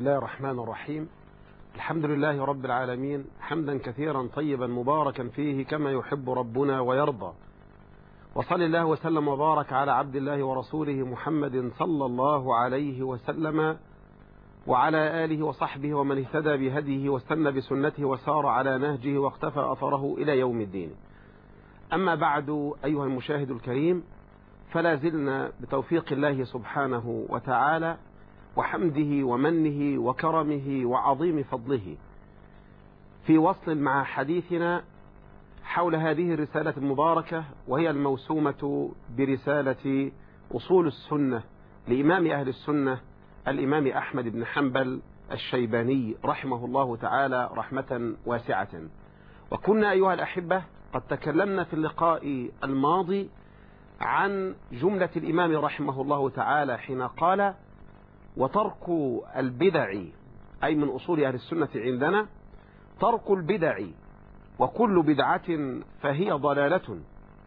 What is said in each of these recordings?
الله الرحمن الرحيم. الحمد لله رب العالمين، حمدا كثيرا طيبا مباركا فيه كما يحب ربنا ويرضى. وصلى الله وسلم وبارك على عبد الله ورسوله محمد صلى الله عليه وسلم وعلى آله وصحبه ومن اهتدى بهديه واستنى بسنته وسار على نهجه واقتفى أثره إلى يوم الدين. أما بعد، أيها المشاهد الكريم، فلا زلنا بتوفيق الله سبحانه وتعالى وحمده ومنه وكرمه وعظيم فضله في وصل مع حديثنا حول هذه الرسالة المباركة، وهي الموسومة برسالة أصول السنة لإمام أهل السنة الإمام أحمد بن حنبل الشيباني رحمه الله تعالى رحمة واسعة. وكنا أيها الأحبة قد تكلمنا في اللقاء الماضي عن جملة الإمام رحمه الله تعالى حين قال: وترك البدع، أي من أصول أهل السنة عندنا ترك البدع، وكل بدعة فهي ضلالة،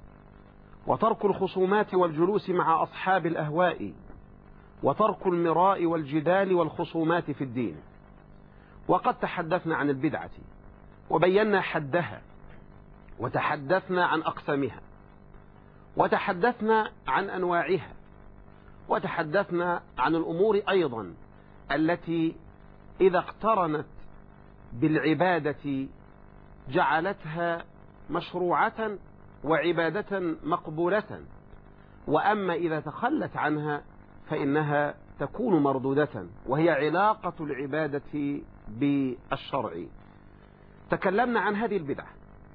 وترك الخصومات والجلوس مع أصحاب الأهواء، وترك المراء والجدال والخصومات في الدين. وقد تحدثنا عن البدعة وبينا حدها، وتحدثنا عن أقسامها، وتحدثنا عن أنواعها، وتحدثنا عن الأمور أيضا التي إذا اقترنت بالعبادة جعلتها مشروعة وعبادة مقبولة، وأما إذا تخلت عنها فإنها تكون مردودة، وهي علاقة العبادة بالشرع. تكلمنا عن هذه البدعة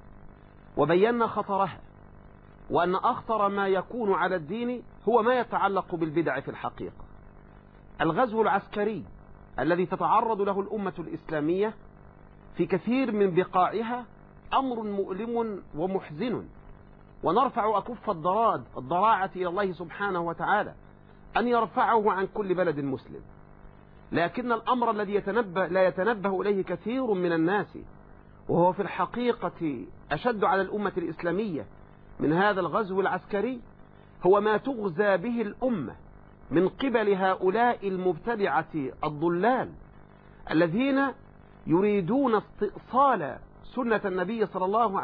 وبينا خطرها، وأن أخطر ما يكون على الدين هو ما يتعلق بالبدع في الحقيقة. الغزو العسكري الذي تتعرض له الأمة الإسلامية في كثير من بقاعها أمر مؤلم ومحزن، ونرفع أكف الضراعة إلى الله سبحانه وتعالى أن يرفعه عن كل بلد مسلم. لكن الأمر الذي لا يتنبه إليه كثير من الناس، وهو في الحقيقة أشد على الأمة الإسلامية من هذا الغزو العسكري، هو ما تغزى به الأمة من قبل هؤلاء المبتدعة الضلال الذين يريدون استئصال سنة النبي صلى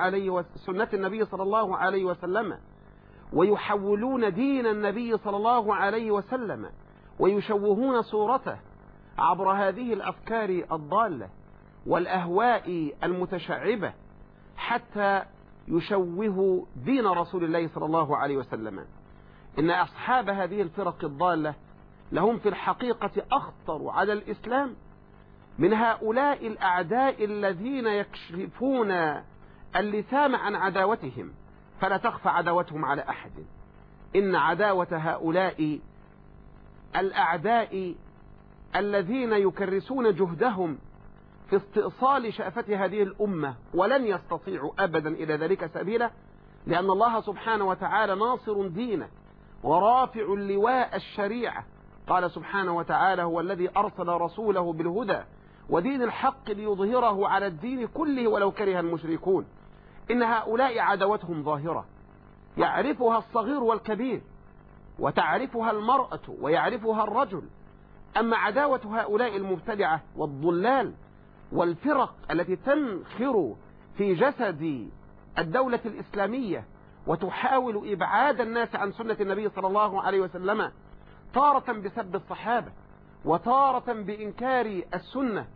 الله عليه وسلم، ويحولون دين النبي صلى الله عليه وسلم ويشوهون صورته عبر هذه الأفكار الضالة والأهواء المتشعبة حتى يشوهوا دين رسول الله صلى الله عليه وسلم. إن أصحاب هذه الفرق الضالة لهم في الحقيقة أخطر على الإسلام من هؤلاء الأعداء الذين يكشفون اللثام عن عداوتهم فلا تخفى عداوتهم على أحد. إن عداوة هؤلاء الأعداء الذين يكرسون جهدهم في استئصال شأفة هذه الأمة ولن يستطيعوا أبدا إلى ذلك سبيلا، لأن الله سبحانه وتعالى ناصر دينه ورافع لواء الشريعة. قال سبحانه وتعالى: هو الذي أرسل رسوله بالهدى ودين الحق ليظهره على الدين كله ولو كره المشركون. إن هؤلاء عداوتهم ظاهرة يعرفها الصغير والكبير، وتعرفها المرأة ويعرفها الرجل. أما عداوة هؤلاء المبتدعة والضلال والفرق التي تنخر في جسد الدولة الإسلامية وتحاول إبعاد الناس عن سنة النبي صلى الله عليه وسلم، تارة بسب الصحابة، وتارة بإنكار السنة،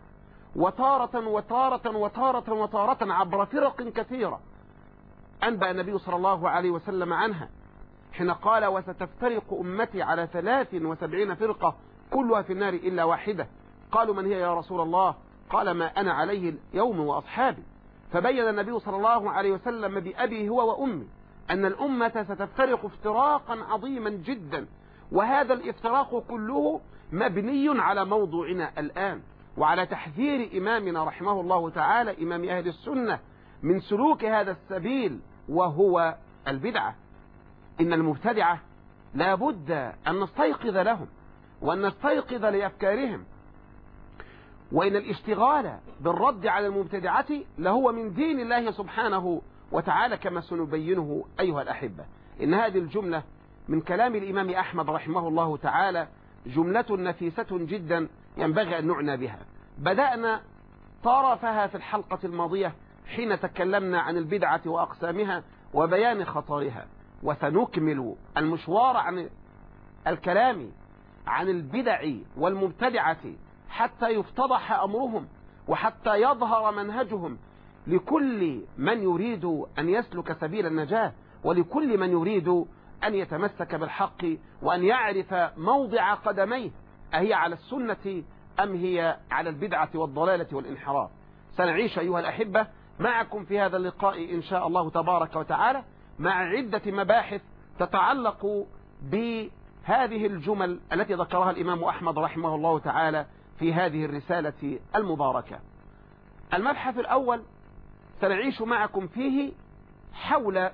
وتارة عبر فرق كثيرة أنبأ النبي صلى الله عليه وسلم عنها حين قال: وستفترق أمتي على 73 فرقة كلها في النار إلا واحدة. قالوا: من هي يا رسول الله؟ قال: ما أنا عليه اليوم وأصحابي. فبين النبي صلى الله عليه وسلم بأبي هو وأمي أن الأمة ستفترق افتراقا عظيما جدا، وهذا الافتراق كله مبني على موضوعنا الآن، وعلى تحذير إمامنا رحمه الله تعالى إمام أهل السنة من سلوك هذا السبيل، وهو البدعة. إن المبتدعة لا بد أن نستيقظ لهم وأن نستيقظ لأفكارهم، وإن الاشتغال بالرد على المبتدعة لهو من دين الله سبحانه وتعالى كما سنبينه أيها الأحبة. إن هذه الجملة من كلام الإمام أحمد رحمه الله تعالى جملة نفيسة جدا ينبغي أن نعنى بها. بدأنا طرفها في الحلقة الماضية حين تكلمنا عن البدعة وأقسامها وبيان خطرها، وسنكمل المشوار عن الكلام عن البدع والمبتدعة حتى يفتضح أمرهم وحتى يظهر منهجهم لكل من يريد أن يسلك سبيل النجاة، ولكل من يريد أن يتمسك بالحق وأن يعرف موضع قدميه، أهي على السنة أم هي على البدعة والضلالة والانحراف. سنعيش أيها الأحبة معكم في هذا اللقاء إن شاء الله تبارك وتعالى مع عدة مباحث تتعلق بهذه الجمل التي ذكرها الإمام أحمد رحمه الله تعالى في هذه الرسالة المباركة. المبحث الأول سنعيش معكم فيه حول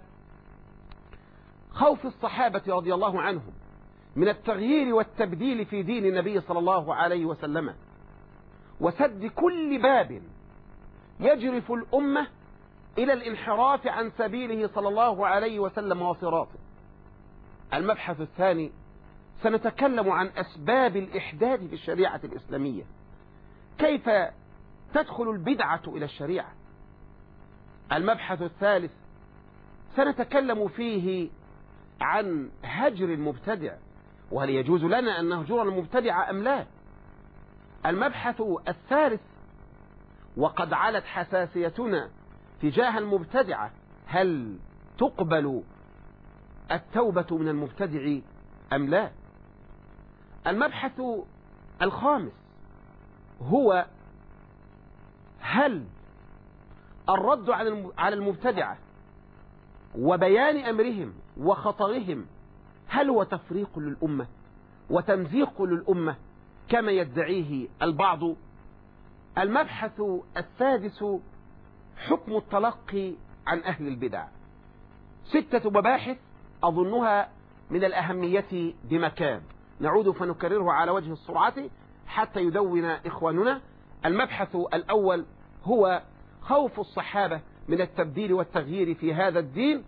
خوف الصحابة رضي الله عنهم من التغيير والتبديل في دين النبي صلى الله عليه وسلم، وسد كل باب يجرف الأمة إلى الانحراف عن سبيله صلى الله عليه وسلم وصراطه. المبحث الثاني سنتكلم عن أسباب الإحداث في الشريعة الإسلامية، كيف تدخل البدعة إلى الشريعة. المبحث الثالث سنتكلم فيه عن هجر المبتدع، وهل يجوز لنا أن نهجر المبتدع أم لا. المبحث الثالث وقد علت حساسيتنا تجاه المبتدعة، هل تقبل التوبة من المبتدع أم لا. المبحث الخامس هو هل الرد على المبتدعة وبيان أمرهم وخطرهم هل هو تفريق للأمة وتمزيق للأمة كما يدعيه البعض. المبحث السادس حكم التلقي عن أهل البدع. 6 مباحث أظنها من الأهمية بمكان، نعود فنكرره على وجه السرعة حتى يدون إخواننا. المبحث الأول هو خوف الصحابة من التبديل والتغيير في هذا الدين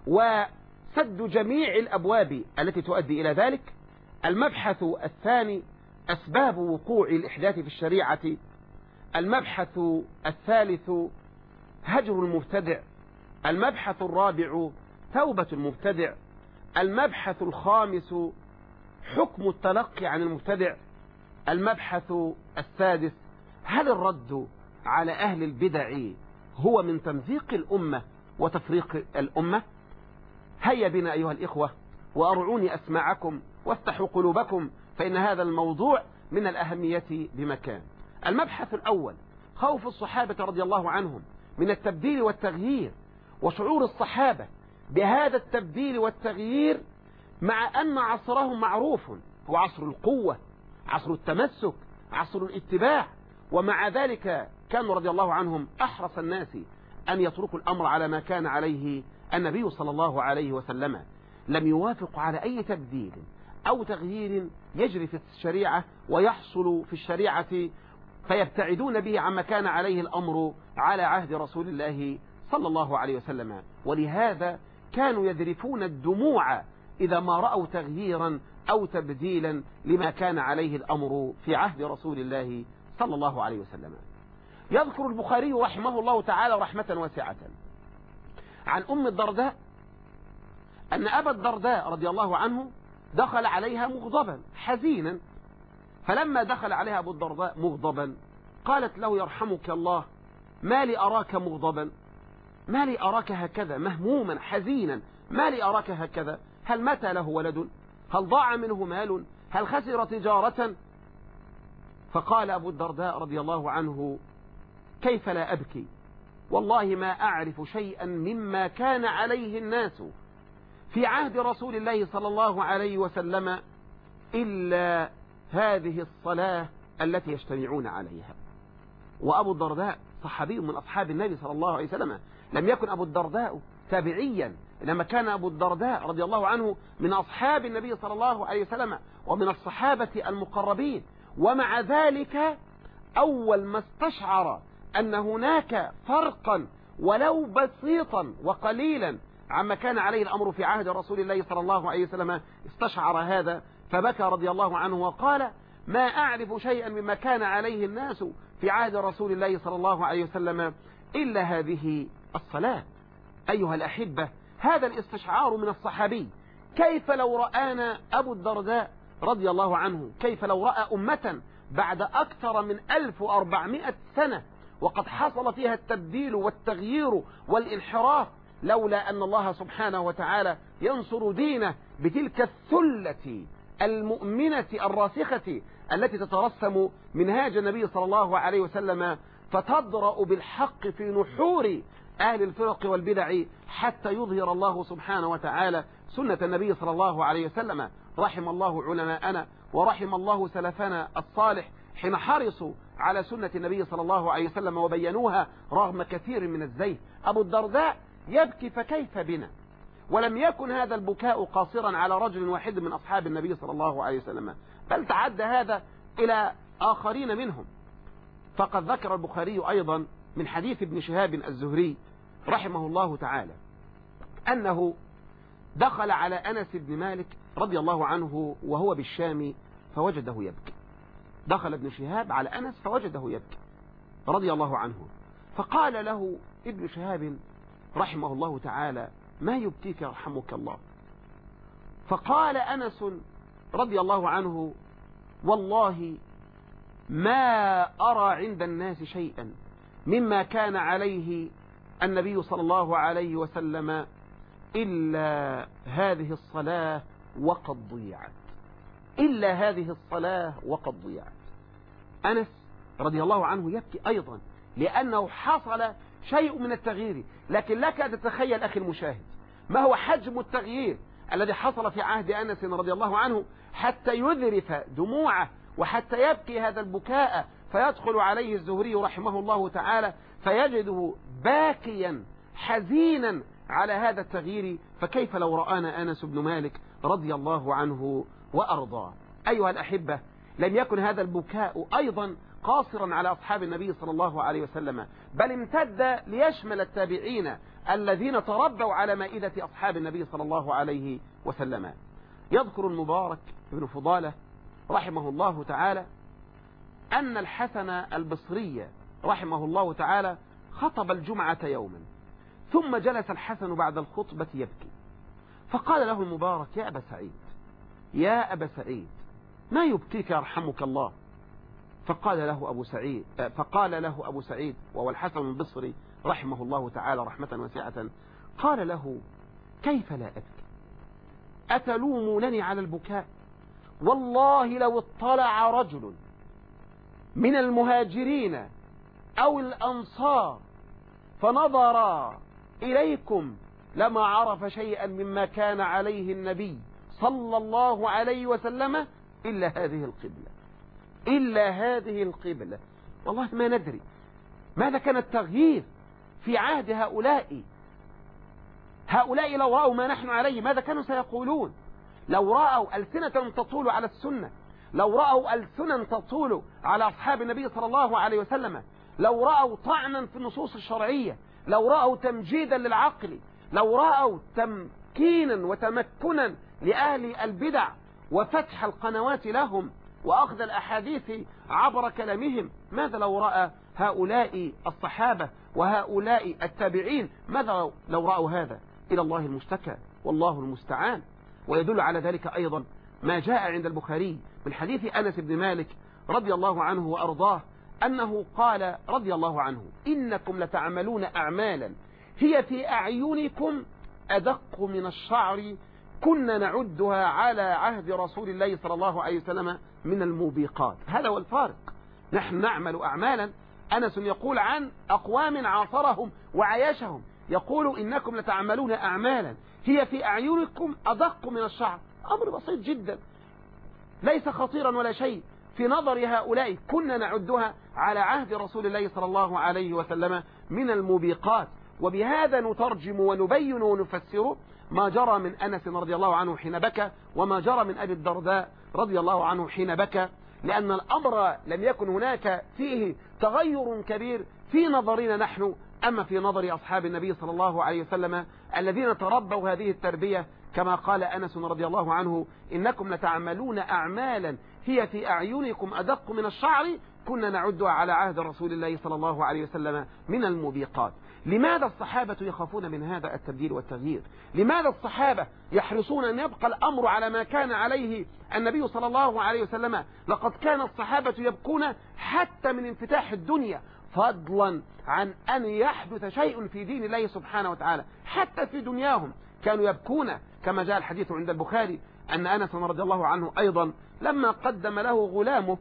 وسد جميع الأبواب التي تؤدي إلى ذلك. المبحث الثاني أسباب وقوع الإحداث في الشريعة. المبحث الثالث هجر المبتدع. المبحث الرابع توبة المبتدع. المبحث الخامس حكم التلقي عن المبتدع. المبحث السادس هل الرد على أهل البدع هو من تمزيق الأمة وتفريق الأمة. هيا بنا أيها الإخوة وأرعوني أسماعكم وافتحوا قلوبكم، فإن هذا الموضوع من الأهمية بمكان. المبحث الأول خوف الصحابة رضي الله عنهم من التبديل والتغيير، وشعور الصحابة بهذا التبديل والتغيير مع أن عصرهم معروف هو عصر القوة، عصر التمسك، عصر الاتباع، ومع ذلك كانوا رضي الله عنهم أحرص الناس أن يتركوا الأمر على ما كان عليه النبي صلى الله عليه وسلم. لم يوافق على أي تبديل أو تغيير يجري في الشريعة ويحصل في الشريعة فيبتعدون به عما كان عليه الأمر على عهد رسول الله صلى الله عليه وسلم. ولهذا كانوا يذرفون الدموع إذا ما رأوا تغييرا أو تبديلا لما كان عليه الأمر في عهد رسول الله صلى الله عليه وسلم. يذكر البخاري رحمه الله تعالى رحمة واسعة عن أم الدرداء أن أبا الدرداء رضي الله عنه دخل عليها مغضبا حزينا، فلما دخل عليها أبو الدرداء مغضبا قالت له يرحمك الله ما لي أراك مغضبا، ما لي أراك هكذا مهموما حزينا، ما لي أراك هكذا، هل مات له ولد، هل ضاع منه مال، هل خسر تجارة. فقال أبو الدرداء رضي الله عنه كيف لا أبكي، والله ما أعرف شيئا مما كان عليه الناس في عهد رسول الله صلى الله عليه وسلم إلا هذه الصلاة التي يجتمعون عليها. وأبو الدرداء صحابي من أصحاب النبي صلى الله عليه وسلم، لم يكن أبو الدرداء تابعيا، إنما كان أبو الدرداء رضي الله عنه من أصحاب النبي صلى الله عليه وسلم ومن الصحابة المقربين. ومع ذلك أول ما استشعر أن هناك فرقا ولو بسيطا وقليلا عما كان عليه الأمر في عهد رسول الله صلى الله عليه وسلم استشعر هذا، فبكى رضي الله عنه وقال ما أعرف شيئا مما كان عليه الناس في عهد رسول الله صلى الله عليه وسلم إلا هذه الصلاة. أيها الأحبة، هذا الاستشعار من الصحابي. كيف لو رآنا أبو الدرداء رضي الله عنه، كيف لو رأى أمة بعد أكثر من 1400 سنة وقد حصل فيها التبديل والتغيير والانحراف، لولا أن الله سبحانه وتعالى ينصر دينه بتلك الثلة المؤمنة الراسخة التي تترسم منهاج النبي صلى الله عليه وسلم، فتضرأ بالحق في نحور أهل الفرق والبدع حتى يظهر الله سبحانه وتعالى سنة النبي صلى الله عليه وسلم. رحم الله علماءنا ورحم الله سلفنا الصالح حين حرصوا على سنة النبي صلى الله عليه وسلم وبينوها رغم كثير من الزيف. أبو الدرداء يبكي فكيف بنا؟ ولم يكن هذا البكاء قاصرا على رجل واحد من أصحاب النبي صلى الله عليه وسلم، بل تعدى هذا إلى آخرين منهم. فقد ذكر البخاري أيضا من حديث ابن شهاب الزهري رحمه الله تعالى أنه دخل على أنس بن مالك رضي الله عنه وهو بالشام فوجده يبكي. دخل ابن شهاب على أنس فوجده يبكي رضي الله عنه، فقال له ابن شهاب رحمه الله تعالى: ما يبكيك يرحمك الله؟ فقال أنس رضي الله عنه: والله ما أرى عند الناس شيئا مما كان عليه النبي صلى الله عليه وسلم إلا هذه الصلاة وقد ضيعت، إلا هذه الصلاة وقد ضيعت. أنس رضي الله عنه يبكي أيضا لأنه حصل شيء من التغيير، لكن لك أن تتخيل أخي المشاهد ما هو حجم التغيير الذي حصل في عهد أنس رضي الله عنه حتى يذرف دموعه وحتى يبكي هذا البكاء، فيدخل عليه الزهري رحمه الله تعالى فيجده باكيا حزينا على هذا التغيير. فكيف لو رآنا أنس بن مالك رضي الله عنه وأرضاه؟ أيها الأحبة، لم يكن هذا البكاء أيضا قاصرا على أصحاب النبي صلى الله عليه وسلم، بل امتد ليشمل التابعين الذين تربوا على مائدة أصحاب النبي صلى الله عليه وسلم. يذكر المبارك بن فضالة رحمه الله تعالى أن الحسن البصري رحمه الله تعالى خطب الجمعة يوما، ثم جلس الحسن بعد الخطبة يبكي، فقال له المبارك: يا أبا سعيد، يا أبا سعيد، ما يبكيك يرحمك الله؟ فقال له أبو سعيد وهو الحسن البصري رحمه الله تعالى رحمة واسعة، قال له: كيف لا أبكي؟ أتلومونني على البكاء؟ والله لو اطلع رجل من المهاجرين أو الأنصار فنظر إليكم لما عرف شيئا مما كان عليه النبي صلى الله عليه وسلم إلا هذه القبلة، إلا هذه القبلة. والله ما ندري ماذا كان التغيير في عهد هؤلاء لو رأوا ما نحن عليه ماذا كانوا سيقولون؟ لو رأوا ألسنة تطول على السنة، لو رأوا ألسنة تطول على أصحاب النبي صلى الله عليه وسلم، لو رأوا طعنا في النصوص الشرعية، لو رأوا تمجيدا للعقل، لو رأوا تمكينا وتمكنا لأهل البدع وفتح القنوات لهم وأخذ الأحاديث عبر كلامهم، ماذا لو رأى هؤلاء الصحابة وهؤلاء التابعين؟ ماذا لو رأوا هذا؟ إلى الله المشتكى والله المستعان. ويدل على ذلك أيضا ما جاء عند البخاري من حديث أنس بن مالك رضي الله عنه وأرضاه أنه قال رضي الله عنه: إنكم لتعملون أعمالا هي في أعينكم أدق من الشعر كنا نعدها على عهد رسول الله صلى الله عليه وسلم من الموبقات. هذا هو الفارق. نحن نعمل أعمالا، أنس يقول عن أقوام عاصرهم وعيشهم، يقول إنكم لتعملون أعمالا هي في أعينكم أدق من الشعر. أمر بسيط جدا ليس خطيرا ولا شيء في نظر هؤلاء، كنا نعدها على عهد رسول الله صلى الله عليه وسلم من الموبقات. وبهذا نترجم ونبين ونفسر ما جرى من أنس رضي الله عنه حين بكى، وما جرى من أبي الدرداء رضي الله عنه حين بكى، لأن الأمر لم يكن هناك فيه تغير كبير في نظرنا نحن، أما في نظر أصحاب النبي صلى الله عليه وسلم الذين تربوا هذه التربية كما قال أنس رضي الله عنه: إنكم لتعملون أعمالا هي في أعينكم أدق من الشعر كنا نعدها على عهد رسول الله صلى الله عليه وسلم من الموبقات. لماذا الصحابة يخافون من هذا التبديل والتغيير؟ لماذا الصحابة يحرصون أن يبقى الأمر على ما كان عليه النبي صلى الله عليه وسلم؟ لقد كان الصحابة يبكون حتى من انفتاح الدنيا، فضلا عن أن يحدث شيء في دين الله سبحانه وتعالى. حتى في دنياهم كانوا يبكون، كما جاء الحديث عند البخاري أن أنس رضي الله عنه أيضا لما قدم له غلامه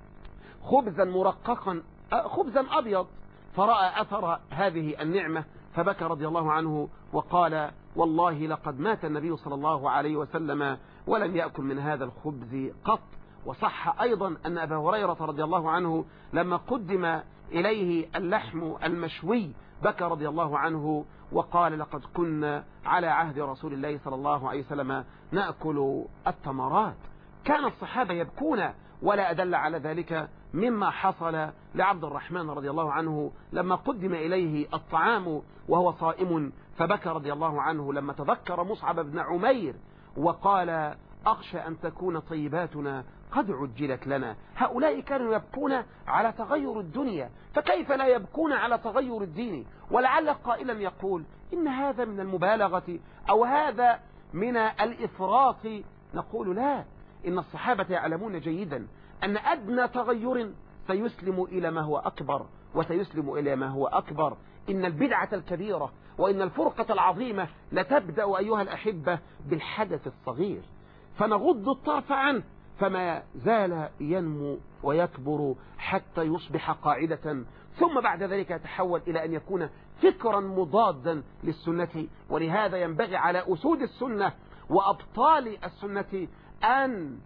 خبزا مرققا، خبزا أبيض، فرأى أثر هذه النعمة فبكى رضي الله عنه وقال: والله لقد مات النبي صلى الله عليه وسلم ولم يأكل من هذا الخبز قط. وصح أيضا أن أبا هريرة رضي الله عنه لما قدم إليه اللحم المشوي بكى رضي الله عنه وقال: لقد كنا على عهد رسول الله صلى الله عليه وسلم نأكل التمرات. كان الصحابة يبكون، ولا أدل على ذلك مما حصل لعبد الرحمن رضي الله عنه لما قدم إليه الطعام وهو صائم فبكى رضي الله عنه لما تذكر مصعب بن عمير وقال: أخشى أن تكون طيباتنا قد عجلت لنا. هؤلاء كانوا يبكون على تغير الدنيا، فكيف لا يبكون على تغير الدين؟ ولعل قائلا يقول: إن هذا من المبالغة أو هذا من الإفراط. نقول: لا، إن الصحابة يعلمون جيدا أن أدنى تغير سيسلم إلى ما هو أكبر وسيسلم إلى ما هو أكبر. إن البدعة الكبيرة وإن الفرقة العظيمة لتبدأ أيها الأحبة بالحدث الصغير، فنغض الطرف عنه فما زال ينمو ويكبر حتى يصبح قاعدة، ثم بعد ذلك يتحول إلى أن يكون فكرا مضادا للسنة. ولهذا ينبغي على أسود السنة وأبطال السنة أن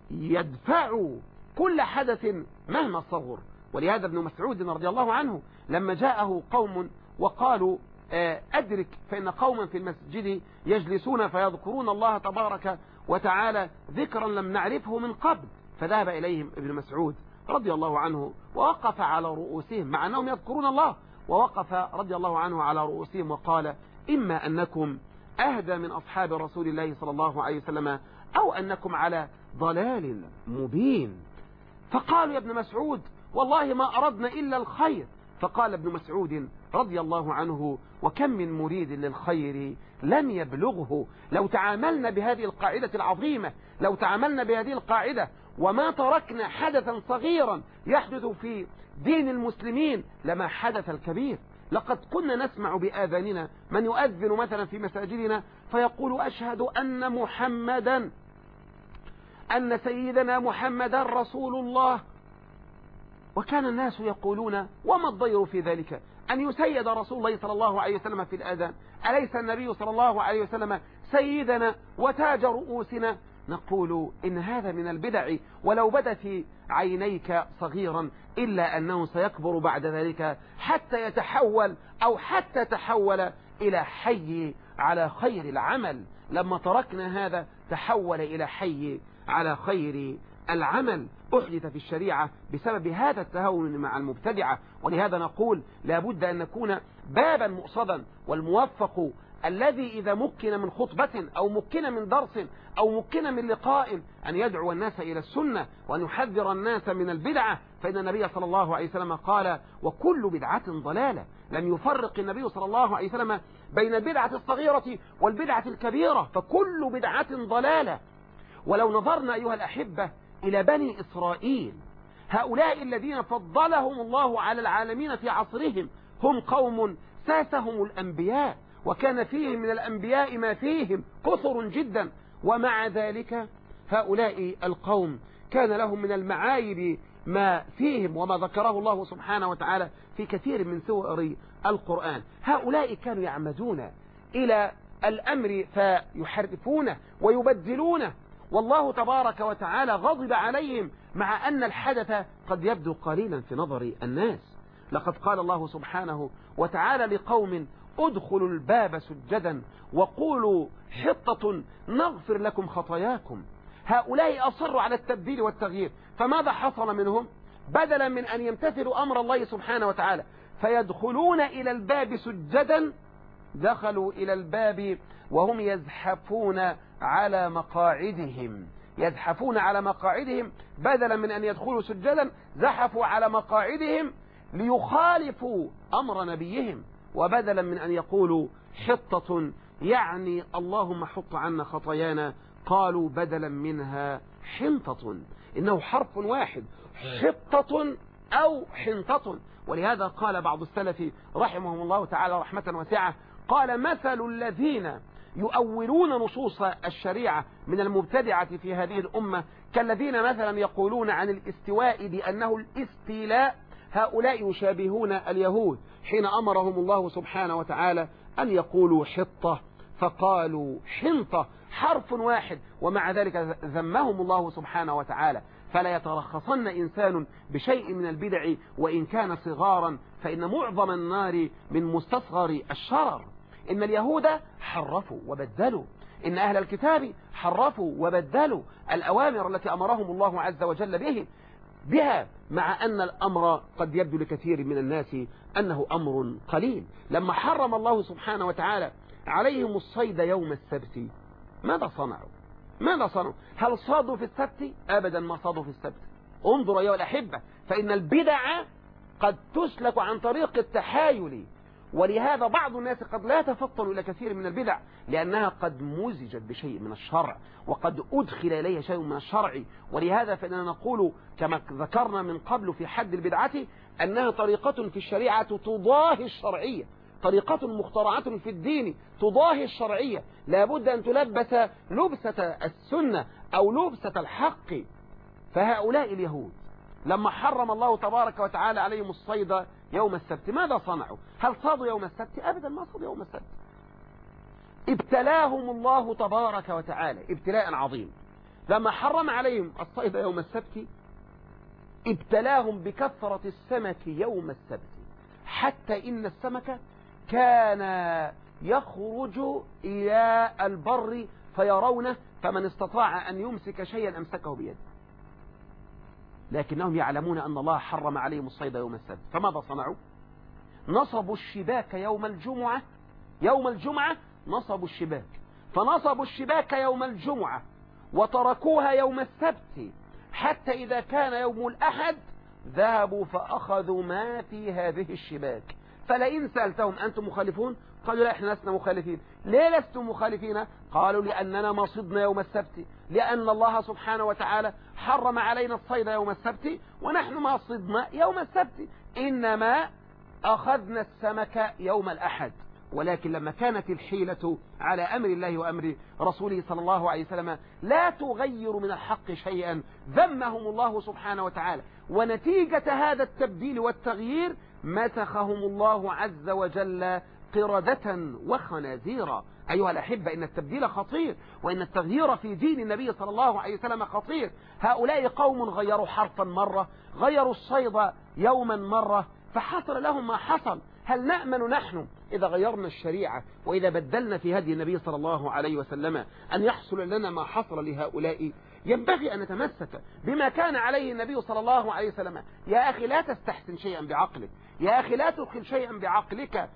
يدفعوا كل حدث مهما صغر. ولهذا ابن مسعود رضي الله عنه لما جاءه قوم وقالوا: أدرك فإن قوما في المسجد يجلسون فيذكرون الله تبارك وتعالى ذكرا لم نعرفه من قبل، فذهب إليهم ابن مسعود رضي الله عنه ووقف على رؤوسهم مع أنهم يذكرون الله، ووقف رضي الله عنه على رؤوسهم وقال: إما أنكم أهدى من أصحاب رسول الله صلى الله عليه وسلم أو أنكم على ضلال مبين. فقالوا: يا ابن مسعود والله ما أردنا إلا الخير. فقال ابن مسعود رضي الله عنه: وكم من مريد للخير لم يبلغه. لو تعاملنا بهذه القاعدة العظيمة، لو تعاملنا بهذه القاعدة وما تركنا حدثا صغيرا يحدث في دين المسلمين لما حدث الكبير. لقد كنا نسمع بآذاننا من يؤذن مثلا في مساجدنا فيقول: أشهد أن محمدا، أن سيدنا محمدا رسول الله. وكان الناس يقولون: وما الضير في ذلك أن يسيد رسول الله صلى الله عليه وسلم في الآذان؟ أليس النبي صلى الله عليه وسلم سيدنا وتاج رؤوسنا؟ نقول: إن هذا من البدع، ولو بدا في عينيك صغيرا إلا أنه سيكبر بعد ذلك حتى يتحول أو حتى تحول إلى حي على خير العمل. لما تركنا هذا تحول إلى حي على خير العمل. أحدث في الشريعة بسبب هذا التهاون مع المبتدعة. ولهذا نقول: لابد أن نكون بابا مؤصدا، والموفق الذي إذا مكن من خطبة أو مكن من درس أو مكن من لقاء أن يدعو الناس إلى السنة وأن يحذر الناس من البدعة، فإن النبي صلى الله عليه وسلم قال: وكل بدعة ضلالة. لم يفرق النبي صلى الله عليه وسلم بين البدعة الصغيرة والبدعة الكبيرة، فكل بدعة ضلالة. ولو نظرنا أيها الأحبة إلى بني إسرائيل، هؤلاء الذين فضلهم الله على العالمين في عصرهم، هم قوم ساسهم الأنبياء، وكان فيهم من الأنبياء ما فيهم كثر جدا، ومع ذلك هؤلاء القوم كان لهم من المعايب ما فيهم، وما ذكره الله سبحانه وتعالى في كثير من سور القرآن. هؤلاء كانوا يعمدون إلى الأمر فيحرفونه ويبدلونه، والله تبارك وتعالى غضب عليهم مع أن الحدث قد يبدو قليلا في نظر الناس. لقد قال الله سبحانه وتعالى لقوم: ادخلوا الباب سجدا وقولوا حطة نغفر لكم خطاياكم. هؤلاء أصروا على التبديل والتغيير، فماذا حصل منهم؟ بدلا من أن يمتثلوا أمر الله سبحانه وتعالى فيدخلون إلى الباب سجدا، دخلوا إلى الباب وهم يزحفون على مقاعدهم، يزحفون على مقاعدهم بدلا من أن يدخلوا سجدا زحفوا على مقاعدهم ليخالفوا أمر نبيهم، وبدلا من أن يقولوا حطة يعني اللهم حط عنا خطايانا قالوا بدلا منها حنطة. إنه حرف واحد، حطة أو حنطة. ولهذا قال بعض السلف رحمهم الله تعالى رحمة واسعة، قال مثل الذين يؤولون نصوص الشريعة من المبتدعة في هذه الأمة كالذين مثلا يقولون عن الاستواء بأنه الاستيلاء، هؤلاء يشابهون اليهود حين أمرهم الله سبحانه وتعالى أن يقولوا حطة فقالوا حنطة، حرف واحد، ومع ذلك ذمهم الله سبحانه وتعالى. فلا يترخصن إنسان بشيء من البدع وإن كان صغارا، فإن معظم النار من مستصغر الشرر. إن اليهود حرفوا وبدلوا، إن أهل الكتاب حرفوا وبدلوا الأوامر التي أمرهم الله عز وجل بها، مع أن الأمر قد يبدو لكثير من الناس أنه أمر قليل. لما حرم الله سبحانه وتعالى عليهم الصيد يوم السبت ماذا صنعوا؟ ماذا صنعوا؟ هل صادوا في السبت؟ أبدا ما صادوا في السبت. انظروا أيها الأحبة، فإن البدع قد تسلك عن طريق التحايل، ولهذا بعض الناس قد لا يتفطن إلى كثير من البدع لأنها قد مزجت بشيء من الشرع وقد أدخل إليها شيء من الشرع. ولهذا فإننا نقول كما ذكرنا من قبل في حد البدعة أنها طريقة في الشريعة تضاهي الشرعية، طريقة مخترعة في الدين تضاهي الشرعية، لابد أن تلبس لبسة السنة أو لبسة الحق. فهؤلاء اليهود لما حرم الله تبارك وتعالى عليهم الصيد يوم السبت ماذا صنعوا؟ هل صادوا يوم السبت؟ أبدا ما صادوا يوم السبت. ابتلاهم الله تبارك وتعالى ابتلاء عظيم. لما حرم عليهم الصيد يوم السبت ابتلاهم بكثرة السمك يوم السبت، حتى إن السمك كان يخرج إلى البر فيرونه، فمن استطاع أن يمسك شيئا أمسكه بيده، لكنهم يعلمون أن الله حرم عليهم الصيد يوم السبت. فماذا صنعوا؟ نصبوا الشباك يوم الجمعة، يوم الجمعة نصبوا الشباك، فنصبوا الشباك يوم الجمعة وتركوها يوم السبت، حتى إذا كان يوم الأحد ذهبوا فأخذوا ما في هذه الشباك. فلئن سألتهم أنتم مخالفون؟ قالوا لا احنا لسنا مخالفين. ليه لستم مخالفين؟ قالوا لأننا ما صدنا يوم السبت، لأن الله سبحانه وتعالى حرم علينا الصيد يوم السبت ونحن ما صدنا يوم السبت، إنما أخذنا السمك يوم الأحد. ولكن لما كانت الحيلة على أمر الله وأمر رسوله صلى الله عليه وسلم لا تغير من الحق شيئا ذمهم الله سبحانه وتعالى، ونتيجة هذا التبديل والتغيير مسخهم الله عز وجل قردة وخنازير. أيها الأحبة، إن التبديل خطير، وإن التغيير في دين النبي صلى الله عليه وسلم خطير. هؤلاء قوم غيروا حرفا مرة، غيروا الصيد يوما مرة، فحصل لهم ما حصل. هل نأمن نحن إذا غيرنا الشريعة وإذا بدلنا في هدي النبي صلى الله عليه وسلم أن يحصل لنا ما حصل لهؤلاء؟ ينبغي أن نتمسك بما كان عليه النبي صلى الله عليه وسلم. يا أخي لا تستحسن شيئا بعقلك، يا أخي لا تدخل شيئا بعقلك،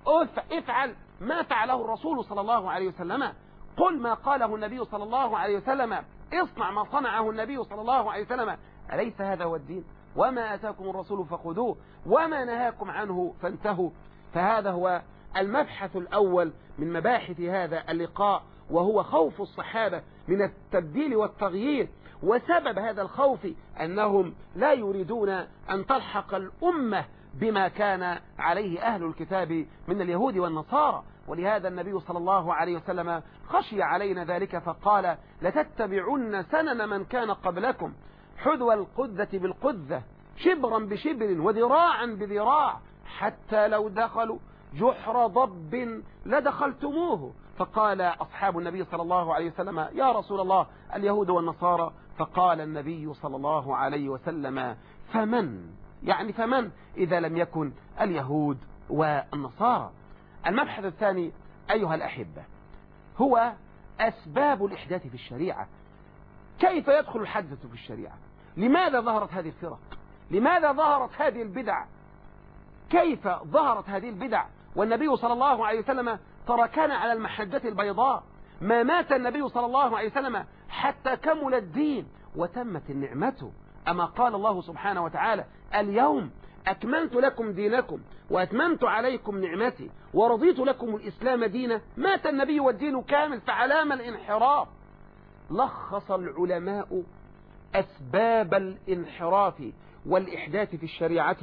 افعل ما فعله الرسول صلى الله عليه وسلم، قل ما قاله النبي صلى الله عليه وسلم، اصنع ما صنعه النبي صلى الله عليه وسلم. أليس هذا هو الدين؟ وما أتاكم الرسول فخذوه وما نهاكم عنه فانتهوا. فهذا هو المبحث الأول من مباحث هذا اللقاء، وهو خوف الصحابة من التبديل والتغيير. وسبب هذا الخوف أنهم لا يريدون أن تلحق الأمة بما كان عليه أهل الكتاب من اليهود والنصارى. ولهذا النبي صلى الله عليه وسلم خشي علينا ذلك فقال: لتتبعن سنن من كان قبلكم حذو القذة بالقذة شبرا بشبر وذراعا بذراع حتى لو دخلوا جحر ضب لدخلتموه. فقال أصحاب النبي صلى الله عليه وسلم: يا رسول الله اليهود والنصارى. فقال النبي صلى الله عليه وسلم: فمن؟ يعني فمن إذا لم يكن اليهود والنصارى. المبحث الثاني أيها الأحبة هو أسباب الإحداث في الشريعة. كيف يدخل الحدث في الشريعة؟ لماذا ظهرت هذه الفرق؟ لماذا ظهرت هذه البدع؟ كيف ظهرت هذه البدع والنبي صلى الله عليه وسلم تركنا على المحجة البيضاء. ما مات النبي صلى الله عليه وسلم حتى كمل الدين وتمت النعمة. أما قال الله سبحانه وتعالى: اليوم أكملت لكم دينكم وأتممت عليكم نعمتي ورضيت لكم الإسلام دينا. مات النبي والدين كامل، فعلام الانحراف؟ لخص العلماء أسباب الانحراف والإحداث في الشريعة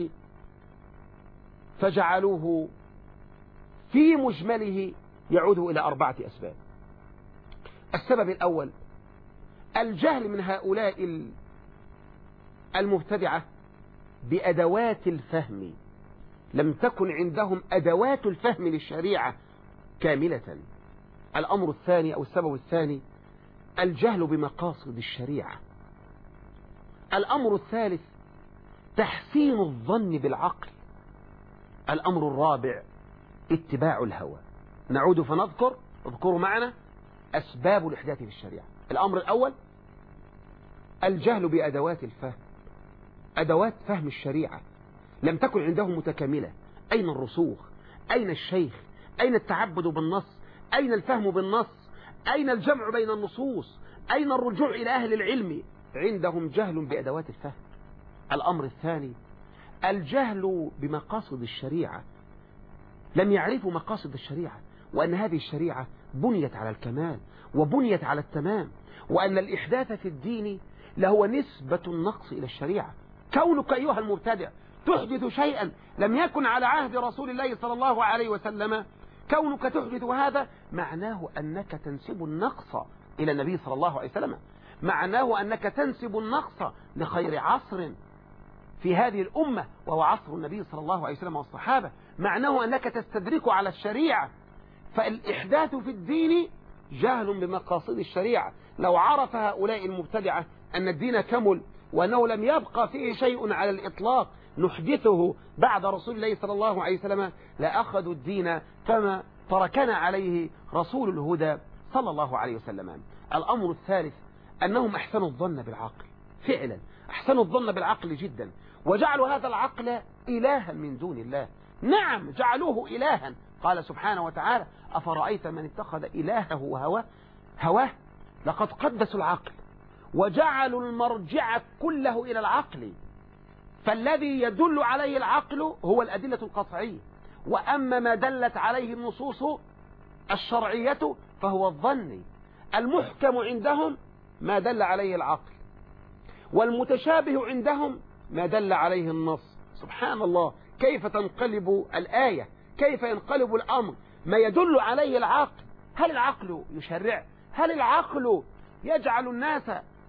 فجعلوه في مجمله يعود إلى 4 أسباب. السبب الأول: الجهل من هؤلاء المبتدعة بأدوات الفهم. لم تكن عندهم أدوات الفهم للشريعة كاملة. الأمر الثاني أو السبب الثاني: الجهل بمقاصد الشريعة. الأمر الثالث: تحسين الظن بالعقل. الأمر الرابع: اتباع الهوى. نعود فنذكر، اذكروا معنا أسباب الإحداث في الشريعة. الأمر الأول: الجهل بأدوات الفهم، أدوات فهم الشريعة لم تكن عندهم متكاملة. أين الرسوخ؟ أين الشيخ؟ أين التعبد بالنص؟ أين الفهم بالنص؟ أين الجمع بين النصوص؟ أين الرجوع إلى أهل العلم؟ عندهم جهل بأدوات الفهم. الأمر الثاني: الجهل بمقاصد الشريعة. لم يعرفوا مقاصد الشريعة، وأن هذه الشريعة بنيت على الكمال وبنيت على التمام، وأن الإحداث في الدين لهو نسبة النقص إلى الشريعة. كونك أيها المبتدع تحدث شيئا لم يكن على عهد رسول الله صلى الله عليه وسلم، كونك تحدث هذا معناه أنك تنسب النقص إلى النبي صلى الله عليه وسلم، معناه أنك تنسب النقص لخير عصر في هذه الأمة وهو عصر النبي صلى الله عليه وسلم والصحابة، معناه أنك تستدرك على الشريعة. فالإحداث في الدين جهل بمقاصد الشريعة. لو عرف هؤلاء المبتدعة أن الدين كمل وأنه لم يبقى فيه شيء على الإطلاق نحدثه بعد رسول الله صلى الله عليه وسلم لأخذوا الدين كما تركنا عليه رسول الهدى صلى الله عليه وسلم. الأمر الثالث: أنهم أحسنوا الظن بالعقل. فعلا أحسنوا الظن بالعقل جدا، وجعلوا هذا العقل إلها من دون الله. نعم، جعلوه إلها. قال سبحانه وتعالى: أفرأيت من اتخذ إلهه هواه. لقد قدسوا العقل وجعلوا المرجع كله إلى العقل، فالذي يدل عليه العقل هو الأدلة القطعية، وأما ما دلت عليه النصوص الشرعية فهو الظن. المحكم عندهم ما دل عليه العقل، والمتشابه عندهم ما دل عليه النص. سبحان الله، كيف تنقلب الآية، كيف ينقلب الأمر. ما يدل عليه العقل، هل العقل يشرع؟ هل العقل يجعل الناس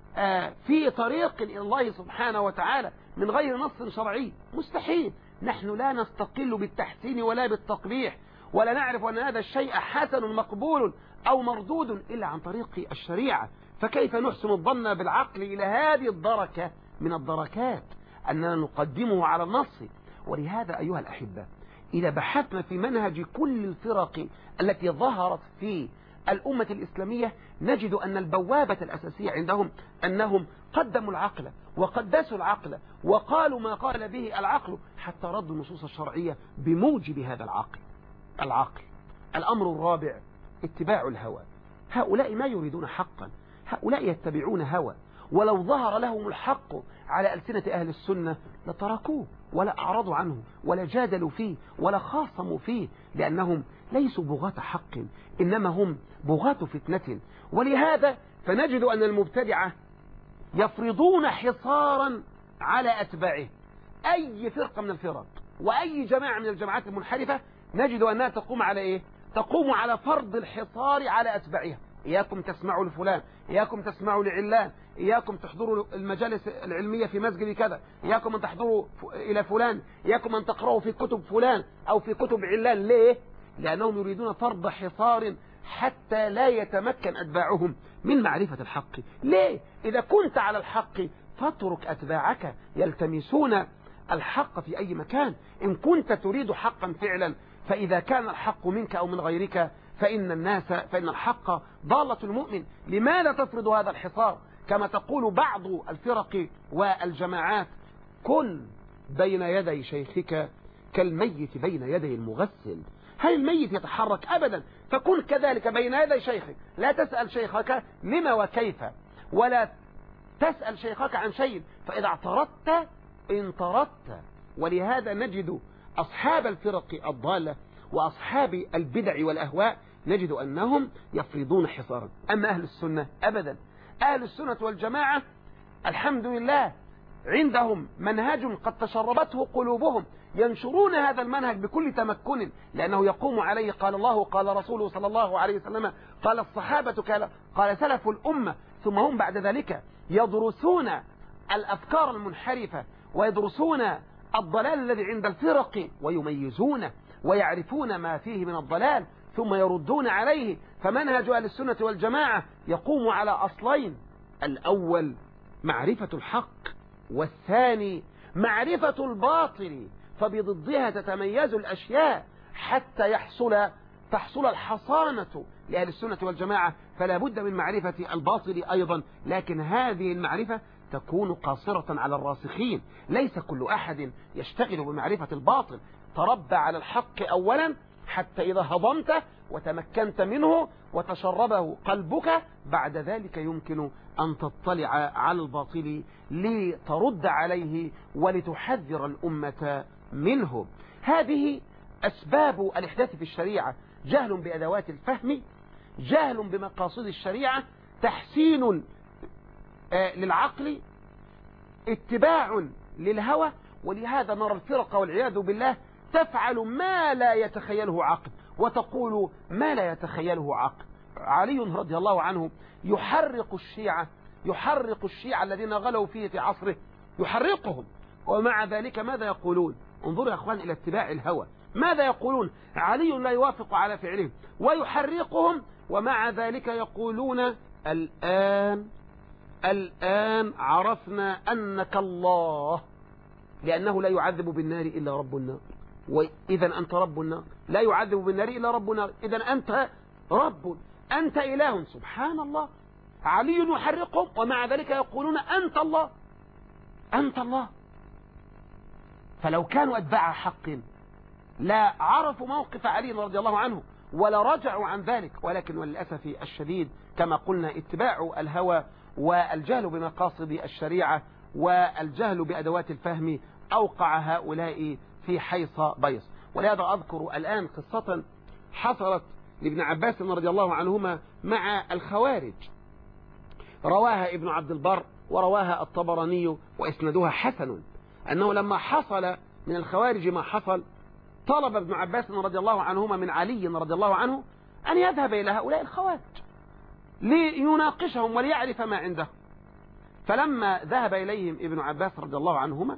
في طريق إلى الله سبحانه وتعالى من غير نص شرعي؟ مستحيل. نحن لا نستقل بالتحسين ولا بالتقبيح، ولا نعرف أن هذا الشيء حسن مقبول أو مردود إلا عن طريق الشريعة. فكيف نحسن الظن بالعقل إلى هذه الدركة من الدركات أننا نقدمه على النص؟ ولهذا أيها الأحبة، إذا بحثنا في منهج كل الفرق التي ظهرت في الأمة الإسلامية نجد أن البوابة الأساسية عندهم أنهم قدموا العقل وقدسوا العقل وقالوا ما قال به العقل حتى ردوا النصوص الشرعية بموجب هذا العقل. الأمر الرابع: اتباع الهوى. هؤلاء ما يريدون حقا، هؤلاء يتبعون هوى، ولو ظهر لهم الحق على ألسنة أهل السنة لتركوه ولا أعرضوا عنه ولا جادلوا فيه ولا خاصموا فيه، لأنهم ليسوا بغاة حق إنما هم بغاة فتنة. ولهذا فنجد أن المبتدعة يفرضون حصارا على أتباعه. أي فرقة من الفرق وأي جماعة من الجماعات المنحرفة نجد أنها تقوم على إيه؟ تقوم على فرض الحصار على أتباعها. إياكم تسمعوا لفلان، إياكم تسمعوا لعلان، إياكم تحضروا المجالس العلمية في مسجد كذا، إياكم أن تحضروا إلى فلان، إياكم أن تقرأوا في كتب فلان أو في كتب علان. ليه؟ لأنهم يريدون فرض حصار حتى لا يتمكن أتباعهم من معرفة الحق. ليه؟ إذا كنت على الحق فاترك أتباعك يلتمسون الحق في أي مكان. إن كنت تريد حقا فعلا، فإذا كان الحق منك أو من غيرك فإن الحق ضالة المؤمن. لماذا تفرض هذا الحصار؟ كما تقول بعض الفرق والجماعات: كن بين يدي شيخك كالميت بين يدي المغسل. هل الميت يتحرك؟ أبدا. فكن كذلك بين يدي شيخك، لا تسأل شيخك لما وكيف، ولا تسأل شيخك عن شيء، فإذا اعترضت انطردت. ولهذا نجد أصحاب الفرق الضالة وأصحاب البدع والأهواء نجد أنهم يفرضون حصارا. أما أهل السنة أبدا. أهل السنة والجماعة الحمد لله عندهم منهج قد تشربته قلوبهم، ينشرون هذا المنهج بكل تمكن، لأنه يقوم عليه قال الله قال رسوله صلى الله عليه وسلم، قال الصحابة، قال سلف الأمة، ثم هم بعد ذلك يدرسون الأفكار المنحرفة ويدرسون الضلال الذي عند الفرق ويميزونه ويعرفون ما فيه من الضلال ثم يردون عليه. فمنهج أهل السنة والجماعة يقوم على أصلين: الأول معرفة الحق، والثاني معرفة الباطل، فبضدها تتميز الأشياء حتى تحصل الحصانة لأهل السنة والجماعة. فلا بد من معرفة الباطل أيضا، لكن هذه المعرفة تكون قاصرة على الراسخين، ليس كل أحد يشتغل بمعرفة الباطل. تربى على الحق أولا حتى إذا هضمته وتمكنت منه وتشربه قلبك، بعد ذلك يمكن أن تطلع على الباطل لترد عليه ولتحذر الأمة منه. هذه أسباب الإحداث في الشريعة: جهل بأدوات الفهم، جهل بمقاصد الشريعة، تحسين للعقل، اتباع للهوى. ولهذا نرى الفرق والعياذ بالله تفعل ما لا يتخيله عقل وتقول ما لا يتخيله عقل. علي رضي الله عنه يحرق الشيعة الذين غلوا فيه في عصره، يحرقهم، ومع ذلك ماذا يقولون؟ انظروا يا أخوان إلى اتباع الهوى، ماذا يقولون؟ علي لا يوافق على فعلهم ويحرقهم، ومع ذلك يقولون الآن عرفنا أنك الله، لأنه لا يعذب بالنار إلا رب النار، وإذا أنت رب النار، لا يعذب بالنار إلا رب النار، إذا أنت رب، أنت إله. سبحان الله، علي يحرقهم ومع ذلك يقولون أنت الله، أنت الله. فلو كانوا أتباع حق لا عرفوا موقف علي رضي الله عنه ولا رجعوا عن ذلك، ولكن وللأسف الشديد كما قلنا اتباع الهوى والجهل بمقاصد الشريعة والجهل بأدوات الفهم أوقع هؤلاء في حيص بيص. ولهذا أذكر الآن قصة حصلت لابن عباس رضي الله عنهما مع الخوارج، رواها ابن عبد البر ورواها الطبراني وإسنادها حسن، أنه لما حصل من الخوارج ما حصل طلب ابن عباس رضي الله عنهما من علي رضي الله عنه أن يذهب إلى هؤلاء الخوارج ليناقشهم وليعرف ما عندهم. فلما ذهب إليهم ابن عباس رضي الله عنهما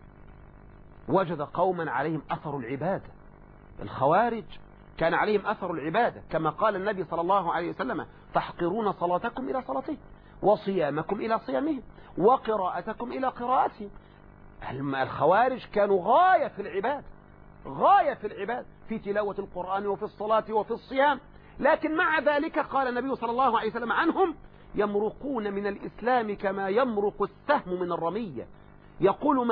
وجد قوما عليهم أثر العبادة. الخوارج كان عليهم أثر العبادة، كما قال النبي صلى الله عليه وسلم: تحقرون صلاتكم إلى صلاتهم، وصيامكم إلى صيامهم، وقراءتكم إلى قراءتهم. الخوارج كانوا غاية في العبادة، غاية في العبادة، في تلاوة القرآن وفي الصلاة وفي الصيام. لكن مع ذلك قال النبي صلى الله عليه وسلم عنهم: يمرقون من الإسلام كما يمرق السهم من الرمية. يقول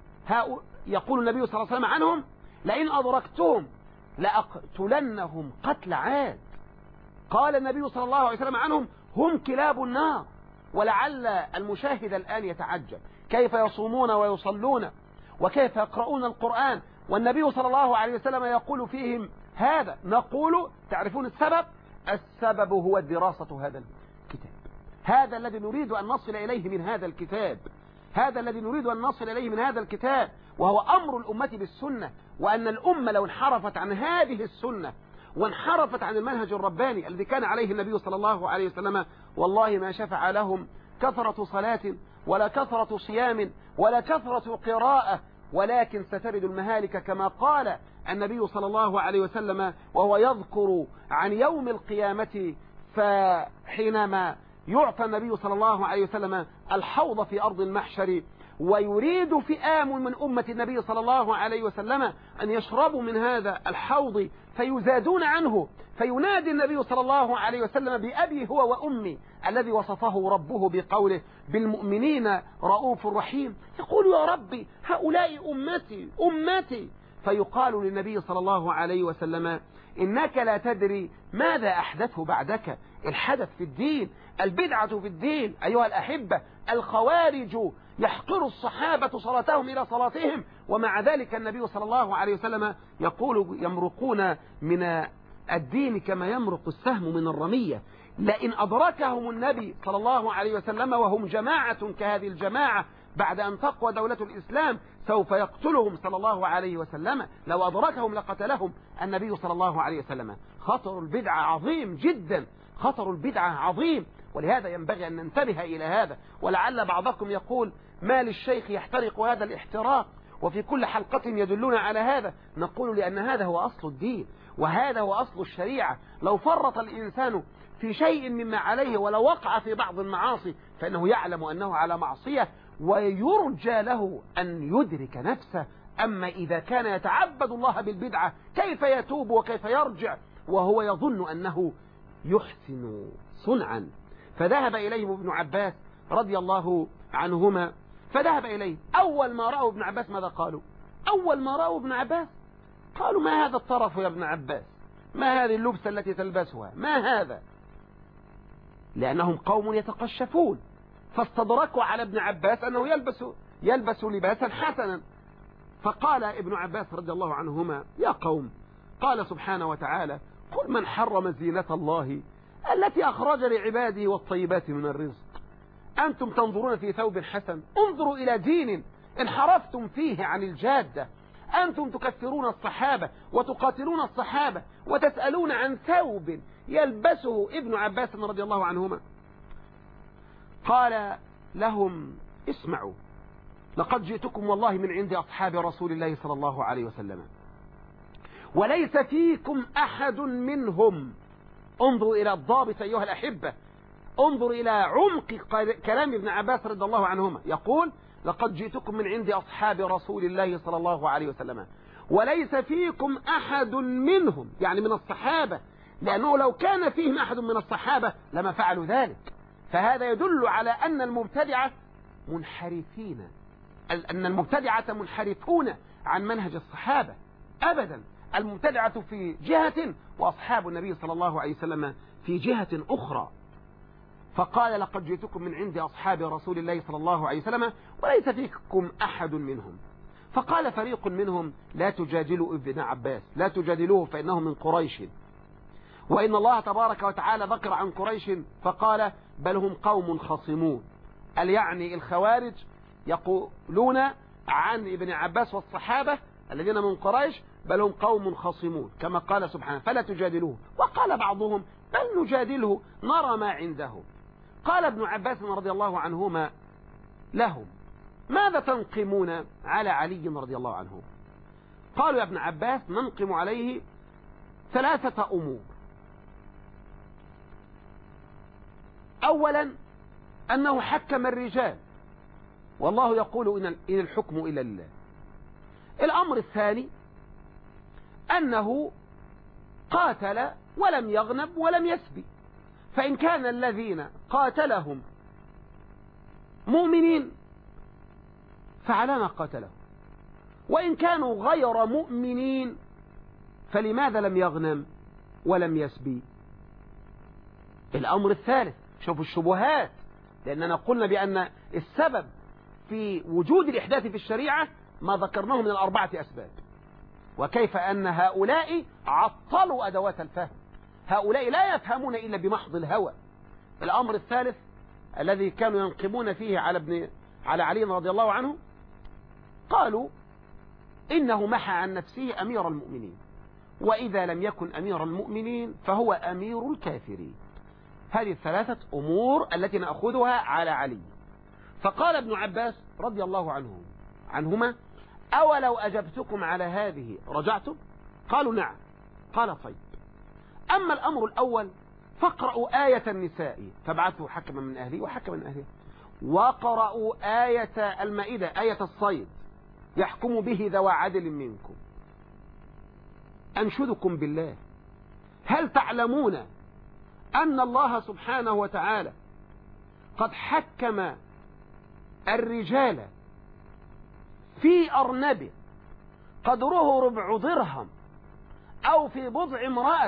النبي صلى الله عليه وسلم عنهم: لئن أدركتهم لأقتلنهم قتل عاد. قال النبي صلى الله عليه وسلم عنهم: هم كلاب النار. ولعل المشاهد الآن يتعجب كيف يصومون ويصلون وكيف يقرؤون القرآن والنبي صلى الله عليه وسلم يقول فيهم هذا. نقول: تعرفون السبب هو دراسة هذا الكتاب، هذا الذي نريد أن نصل إليه من هذا الكتاب، هذا الذي نريد أن نصل إليه من هذا الكتاب، وهو أمر الأمة بالسنة. وأن الأمة لو انحرفت عن هذه السنة وانحرفت عن المنهج الرباني الذي كان عليه النبي صلى الله عليه وسلم، والله ما شفع لهم كثرة صلاة ولا كثرة صيام ولا كثرة قراءة، ولكن سترد المهالك كما قال النبي صلى الله عليه وسلم وهو يذكر عن يوم القيامة. فحينما يعطى النبي صلى الله عليه وسلم الحوض في أرض المحشر ويريد فئام من أمة النبي صلى الله عليه وسلم أن يشربوا من هذا الحوض فيزادون عنه، فينادي النبي صلى الله عليه وسلم بأبي هو وأمي الذي وصفه ربه بقوله: بالمؤمنين رؤوف رحيم. يقول: يا ربي هؤلاء أمتي، فيقال للنبي صلى الله عليه وسلم إنك لا تدري ماذا أحدثه بعدك. الحدث في الدين، البدعة في الدين. أيها الأحبة، الخوارج يحقر الصحابة صلاتهم إلى صلاتهم، ومع ذلك النبي صلى الله عليه وسلم يقول يمرقون من الدين كما يمرق السهم من الرمية. لئن أدركهم النبي صلى الله عليه وسلم وهم جماعة كهذه الجماعة بعد أن تقوى دولة الإسلام سوف يقتلهم صلى الله عليه وسلم. لو أدركهم لقتلهم النبي صلى الله عليه وسلم. خطر البدعة عظيم جدا، خطر البدعة عظيم، ولهذا ينبغي أن ننتبه إلى هذا. ولعل بعضكم يقول ما للشيخ يحترق هذا الاحتراق وفي كل حلقة يدلون على هذا. نقول لأن هذا هو أصل الدين وهذا هو أصل الشريعة. لو فرط الإنسان في شيء مما عليه ولو وقع في بعض المعاصي فإنه يعلم أنه على معصية ويرجى له أن يدرك نفسه. أما إذا كان يتعبد الله بالبدعة كيف يتوب وكيف يرجع وهو يظن أنه يحسن صنعا؟ فذهب إليهم ابن عباس رضي الله عنهما، فذهب إليه. أول ما رأوا ابن عباس ماذا قالوا؟ أول ما رأوا ابن عباس قالوا ما هذا الطرف يا ابن عباس؟ ما هذه اللبسة التي تلبسها؟ ما هذا؟ لأنهم قوم يتقشفون، فاستدركوا على ابن عباس أنه يلبس لباسا حسنا. فقال ابن عباس رضي الله عنهما يا قوم، قال سبحانه وتعالى قل من حرم زينة الله التي أخرج لعباده والطيبات من الرزق. أنتم تنظرون في ثوب حسن، انظروا إلى دين انحرفتم فيه عن الجادة. أنتم تكثرون الصحابة وتقاتلون الصحابة وتسألون عن ثوب يلبسه ابن عباس رضي الله عنهما. قال لهم اسمعوا لقد جئتكم والله من عند أصحاب رسول الله صلى الله عليه وسلم وليس فيكم أحد منهم. انظروا إلى الضابط أيها الأحبة، انظر إلى عمق كلام ابن عباس رضي الله عنهما. يقول لقد جئتكم من عند أصحاب رسول الله صلى الله عليه وسلم وليس فيكم أحد منهم، يعني من الصحابة، لأنه لو كان فيهم أحد من الصحابة لما فعلوا ذلك. فهذا يدل على أن المبتدعة منحرفين، أن المبتدعة منحرفون عن منهج الصحابة. أبدا، المبتدعة في جهة وأصحاب النبي صلى الله عليه وسلم في جهة أخرى. فقال لقد جئتكم من عند أصحاب رسول الله صلى الله عليه وسلم وليس فيكم أحد منهم. فقال فريق منهم لا تجادلوا ابن عباس، لا تجادلوه فإنه من قريش، وإن الله تبارك وتعالى ذكر عن قريش فقال بل هم قوم خصمون. قال يعني الخوارج يقولون عن ابن عباس والصحابة الذين من قريش بل هم قوم خصمون كما قال سبحانه فلا تجادلوه. وقال بعضهم بل نجادله نرى ما عنده. قال ابن عباس رضي الله عنهما لهم ماذا تنقمون على علي رضي الله عنه؟ قالوا يا ابن عباس ننقم عليه 3 أمور. أولا أنه حكم الرجال والله يقول إن الحكم إلا لله. الأمر الثاني أنه قاتل ولم يغنب ولم يسبي، فإن كان الذين قاتلهم مؤمنين فعلى ما قاتلهم، وإن كانوا غير مؤمنين فلماذا لم يغنم ولم يسبي؟ الأمر الثالث شوفوا الشبهات، لأننا قلنا بأن السبب في وجود الإحداث في الشريعة ما ذكرناه من 4 أسباب، وكيف أن هؤلاء عطلوا أدوات الفهم. هؤلاء لا يفهمون إلا بمحض الهوى. الأمر الثالث الذي كانوا ينقمون فيه على علي رضي الله عنه قالوا إنه محى عن نفسه أمير المؤمنين، وإذا لم يكن أمير المؤمنين فهو أمير الكافرين. هذه 3 أمور التي نأخذها على علي. فقال ابن عباس رضي الله عنهما أولو أجبتكم على هذه رجعتم؟ قالوا نعم. قال طيب، أما الأمر الأول فاقرأوا آية النساء فابعثوا حكما من أهلي وحكما من أهلها، وقرأوا آية المائدة آية الصيد يحكم به ذوى عدل منكم. أنشدكم بالله هل تعلمون أن الله سبحانه وتعالى قد حكم الرجال في أرنب قدره ربع درهم أو في بضع امرأة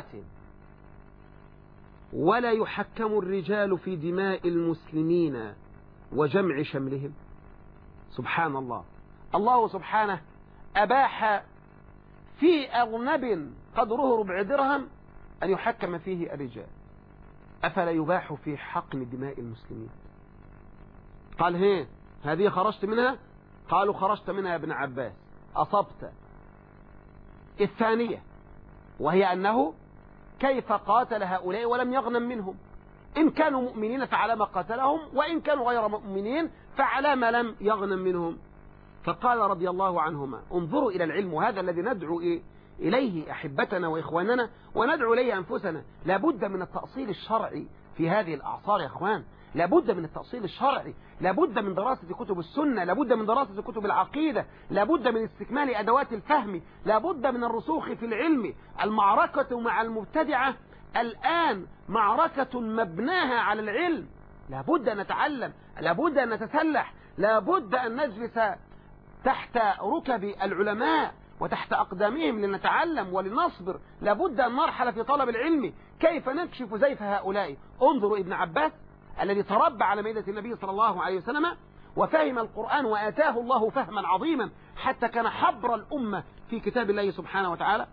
ولا يحكم الرجال في دماء المسلمين وجمع شملهم. سبحان الله. الله سبحانه أباح في أغنب قدره ربع درهم أن يحكم فيه الرجال، أفلا يباح في حقن دماء المسلمين؟ قال هذه خرجت منها؟ قالوا خرجت منها يا ابن عباس، أصبت. الثانية وهي أنه كيف قاتل هؤلاء ولم يغنم منهم؟ إن كانوا مؤمنين فعلى ما قاتلهم، وإن كانوا غير مؤمنين فعلى ما لم يغنم منهم. فقال رضي الله عنهما انظروا إلى العلم، وهذا الذي ندعو إليه أحبتنا وإخواننا وندعو إليه أنفسنا. لابد من التأصيل الشرعي في هذه الأعصار يا إخوان، لابد من التأصيل الشرعي، لابد من دراسة كتب السنة، لابد من دراسة كتب العقيدة، لابد من استكمال أدوات الفهم، لابد من الرسوخ في العلم. المعركة مع المبتدعة الآن معركة مبناها على العلم، لابد أن نتعلم، لابد أن نتسلح، لابد أن نجلس تحت ركب العلماء وتحت أقدامهم لنتعلم ولنصبر، لابد أن نرحل في طلب العلم. كيف نكشف زيف هؤلاء؟ انظروا ابن عباس الذي تربى على مائدة النبي صلى الله عليه وسلم وفهم القرآن وآتاه الله فهما عظيما حتى كان حبر الأمة في كتاب الله سبحانه وتعالى.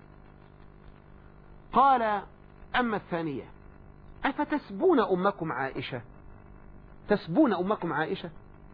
قال أما الثانية أفتسبون أمكم عائشة؟ تسبون أمكم عائشة؟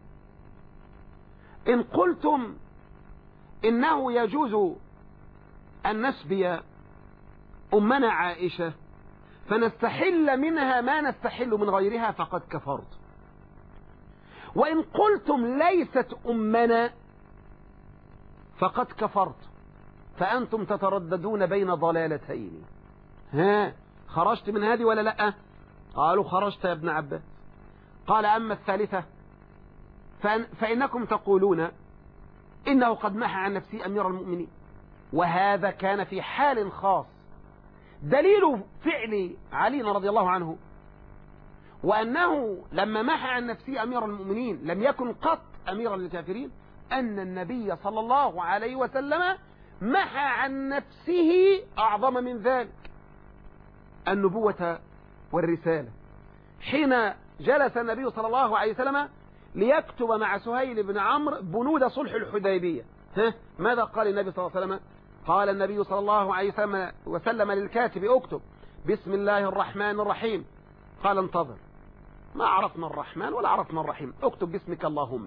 إن قلتم إنه يجوز أن نسبي أمنا عائشة فنستحل منها ما نستحل من غيرها فقد كفرت، وإن قلتم ليست أمنا فقد كفرت، فأنتم تترددون بين ضلالتين. خرجت من هذه ولا لا؟ قالوا خرجت يا ابن عباس. قال أما الثالثة فإنكم تقولون إنه قد محى عن نفسه أمير المؤمنين، وهذا كان في حال خاص. دليل فعل علي رضي الله عنه وأنه لما محى عن نفسه أمير المؤمنين لم يكن قط أميرا للكافرين، أن النبي صلى الله عليه وسلم محى عن نفسه أعظم من ذلك، النبوة والرسالة. حين جلس النبي صلى الله عليه وسلم ليكتب مع سهيل بن عمرو بنود صلح الحديبية، ماذا قال النبي صلى الله عليه وسلم؟ قال النبي صلى الله عليه وسلم للكاتب اكتب بسم الله الرحمن الرحيم. قال انتظر، ما عرفنا الرحمن ولا عرفنا الرحيم، اكتب باسمك اللهم.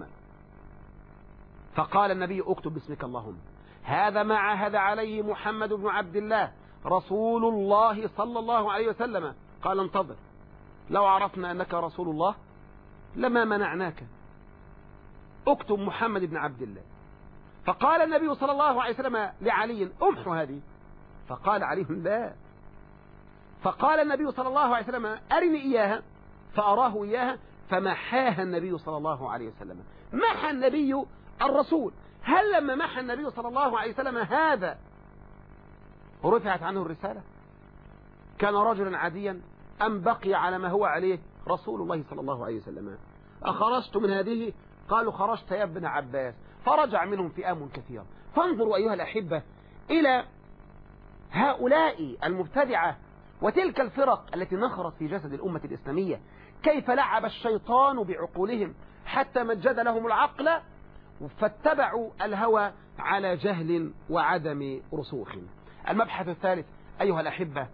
فقال النبي اكتب باسمك اللهم، هذا ما عهد عليه محمد بن عبد الله رسول الله صلى الله عليه وسلم. قال انتظر، لو عرفنا أنك رسول الله لما منعناك، اكتب محمد بن عبد الله. فقال النبي صلى الله عليه وسلم لعلي امحو هذه، فقال علي لا. فقال النبي صلى الله عليه وسلم أرني إياها، فأراه إياها، فمحاها النبي صلى الله عليه وسلم. محى النبي الرسول. هل لما محى النبي صلى الله عليه وسلم هذا رفعت عنه الرسالة؟ كان رجلا عاديا أم بقي على ما هو عليه رسول الله صلى الله عليه وسلم؟ أخرجت من هذه؟ قالوا خرجت يا ابن عباس. فرجع منهم فئام كثير. فانظروا أيها الأحبة إلى هؤلاء المبتدعة وتلك الفرق التي نخرت في جسد الأمة الإسلامية، كيف لعب الشيطان بعقولهم حتى مجد لهم العقل فاتبعوا الهوى على جهل وعدم رسوخ. المبحث الثالث أيها الأحبة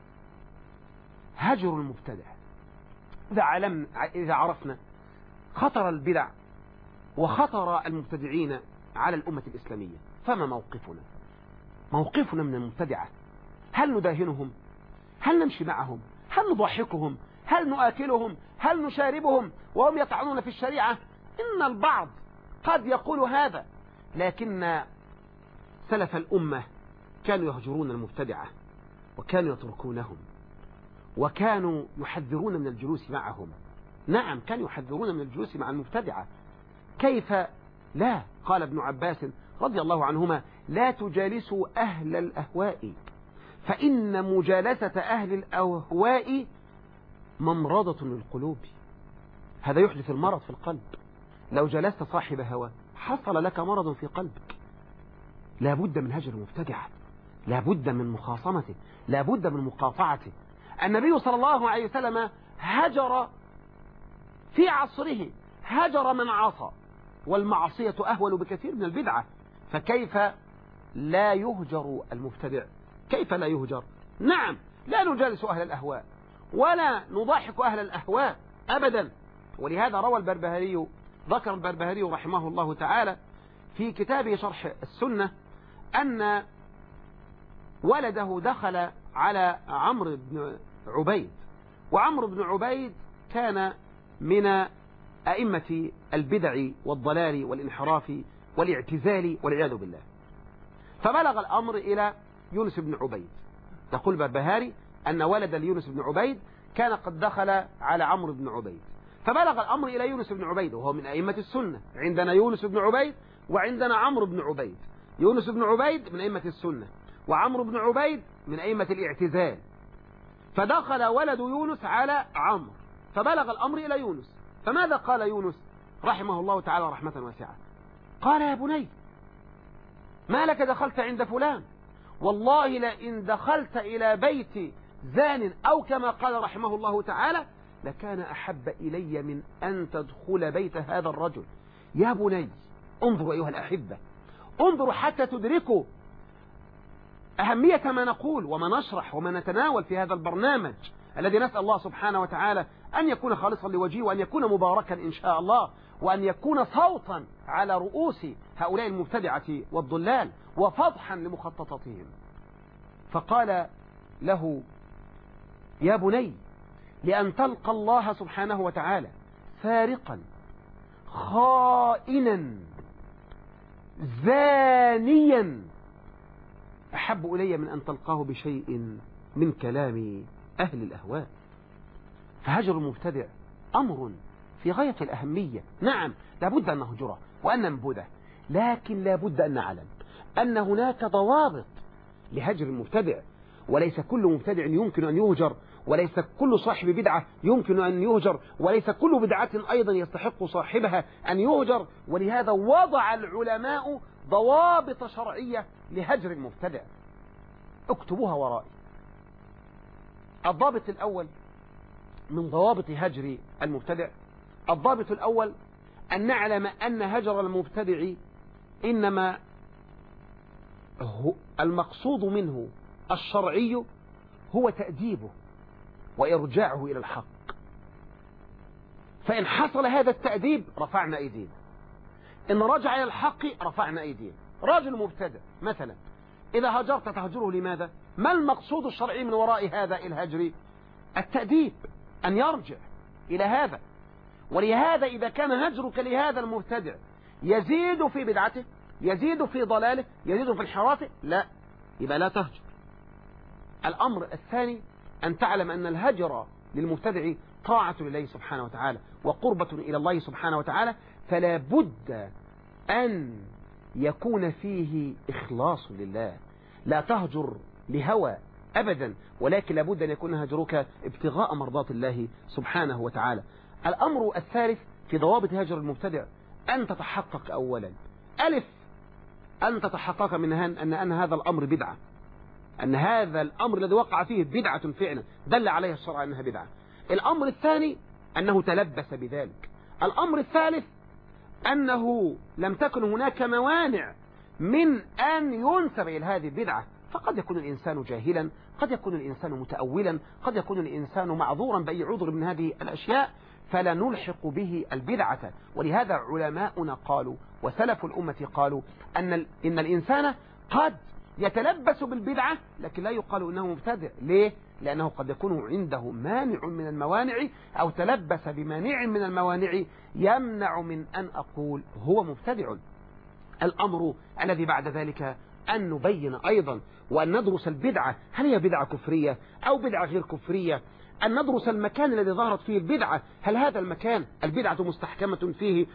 هجر المبتدع. إذا عرفنا خطر البدع وخطر المبتدعين على الأمة الإسلامية، فما موقفنا؟ موقفنا من المبتدعة. هل نداهنهم؟ هل نمشي معهم؟ هل نضحكهم؟ هل نآكلهم؟ هل نشاربهم وهم يطعنون في الشريعة؟ إن البعض قد يقول هذا، لكن سلف الأمة كانوا يهجرون المبتدعة وكانوا يتركونهم وكانوا يحذرون من الجلوس معهم. نعم، كانوا يحذرون من الجلوس مع المبتدعة. كيف لا؟ قال ابن عباس رضي الله عنهما لا تجالسوا أهل الأهواء فإن مجالسة أهل الأهواء ممرضة للقلوب. هذا يحدث المرض في القلب. لو جلست صاحب هوى حصل لك مرض في قلبك. لا بد من هجر المبتدع، لا بد من مخاصمته، لا بد من مقاطعته. النبي صلى الله عليه وسلم هجر في عصره، هجر من عصى، والمعصية أهون بكثير من البدعة، فكيف لا يهجر المبتدع؟ كيف لا يهجر؟ نعم، لا نجالس أهل الأهواء ولا نضاحك أهل الأهواء أبدا. ولهذا روى البربهاري، ذكر البربهاري رحمه الله تعالى في كتابه شرح السنة أن ولده دخل على عمرو بن عبيد، وعمرو بن عبيد كان من أئمة البدع والضلال والانحراف والاعتزال والعياذ بالله. فبلغ الأمر إلى يونس بن عبيد. يقول البربهاري أن ولد ليونس بن عبيد كان قد دخل على عمرو بن عبيد، فبلغ الأمر إلى يونس بن عبيد وهو من أئمة السنة. عندنا يونس بن عبيد وعندنا عمرو بن عبيد. يونس بن عبيد من أئمة السنة، وعمرو بن عبيد من أئمة الاعتزال. فدخل ولد يونس على عمرو، فبلغ الأمر إلى يونس. فماذا قال يونس رحمه الله تعالى رحمة واسعة؟ قال: يا بني، ما لك دخلت عند فلان؟ والله لئن دخلت إلى بيت زان أو كما قال رحمه الله تعالى لكان أحب إلي من أن تدخل بيت هذا الرجل. يا بني، انظروا أيها الأحبة، انظروا حتى تدركوا أهمية ما نقول وما نشرح وما نتناول في هذا البرنامج الذي نسأل الله سبحانه وتعالى أن يكون خالصا لوجهه، وأن يكون مباركا إن شاء الله، وأن يكون صوتا على رؤوس هؤلاء المبتدعة والضلال وفضحا لمخططاتهم. فقال له: يا بني، لأن تلقى الله سبحانه وتعالى سارقا خائنا زانيا أحب إلي من أن تلقاه بشيء من كلام أهل الأهواء. فهجر المبتدع أمر في غاية الأهمية. نعم، لابد أن نهجره وأن ننبذه، لكن لابد أن نعلم أن هناك ضوابط لهجر المبتدع، وليس كل مبتدع يمكن أن يهجر، وليس كل صاحب بدعة يمكن أن يهجر، وليس كل بدعة أيضا يستحق صاحبها أن يهجر. ولهذا وضع العلماء ضوابط شرعية لهجر المبتدع، اكتبوها ورائي. الضابط الأول من ضوابط هجر المبتدع، الضابط الأول أن نعلم أن هجر المبتدع إنما المقصود منه الشرعي هو تأديبه وإرجاعه إلى الحق. فإن حصل هذا التأديب رفعنا أيدينا، إن رجع إلى الحق رفعنا أيدينا. راجل مبتدع مثلا إذا هجرت تهجره لماذا؟ ما المقصود الشرعي من وراء هذا الهجر؟ التأديب، أن يرجع إلى هذا. ولهذا إذا كان هجرك لهذا المبتدع يزيد في بدعته، يزيد في ضلاله، يزيد في انحرافه، لا، يبقى لا تهجر. الأمر الثاني أن تعلم أن الهجر للمبتدع طاعة لله سبحانه وتعالى وقربة إلى الله سبحانه وتعالى، فلا بد أن يكون فيه إخلاص لله. لا تهجر لهوى أبدا، ولكن لابد أن يكون هجرك ابتغاء مرضات الله سبحانه وتعالى. الأمر الثالث في ضوابط هجر المبتدع أن تتحقق أولا، ألف، أن تتحقق من أن هذا الأمر بدعة، أن هذا الأمر الذي وقع فيه بدعة فعلا دل عليها الشرع أنها بدعة. الأمر الثاني أنه تلبس بذلك. الأمر الثالث أنه لم تكن هناك موانع من أن ينسب إلى هذه البدعة. فقد يكون الإنسان جاهلا، قد يكون الإنسان متأولا، قد يكون الإنسان معذورا بأي عذر من هذه الأشياء، فلا نلحق به البدعة. ولهذا علماؤنا قالوا وسلف الأمة قالوا إن الإنسان قد يتلبس بالبدعة لكن لا يقال إنه مبتدع. ليه؟ لأنه قد يكون عنده مانع من الموانع أو تلبس بمانع من الموانع يمنع من أن أقول هو مبتدع. الأمر الذي بعد ذلك أن نبين أيضا وأن ندرس البدعة، هل هي بدعة كفرية أو بدعة غير كفرية؟ أن ندرس المكان الذي ظهرت فيه البدعة، هل هذا المكان البدعة مستحكمة فيه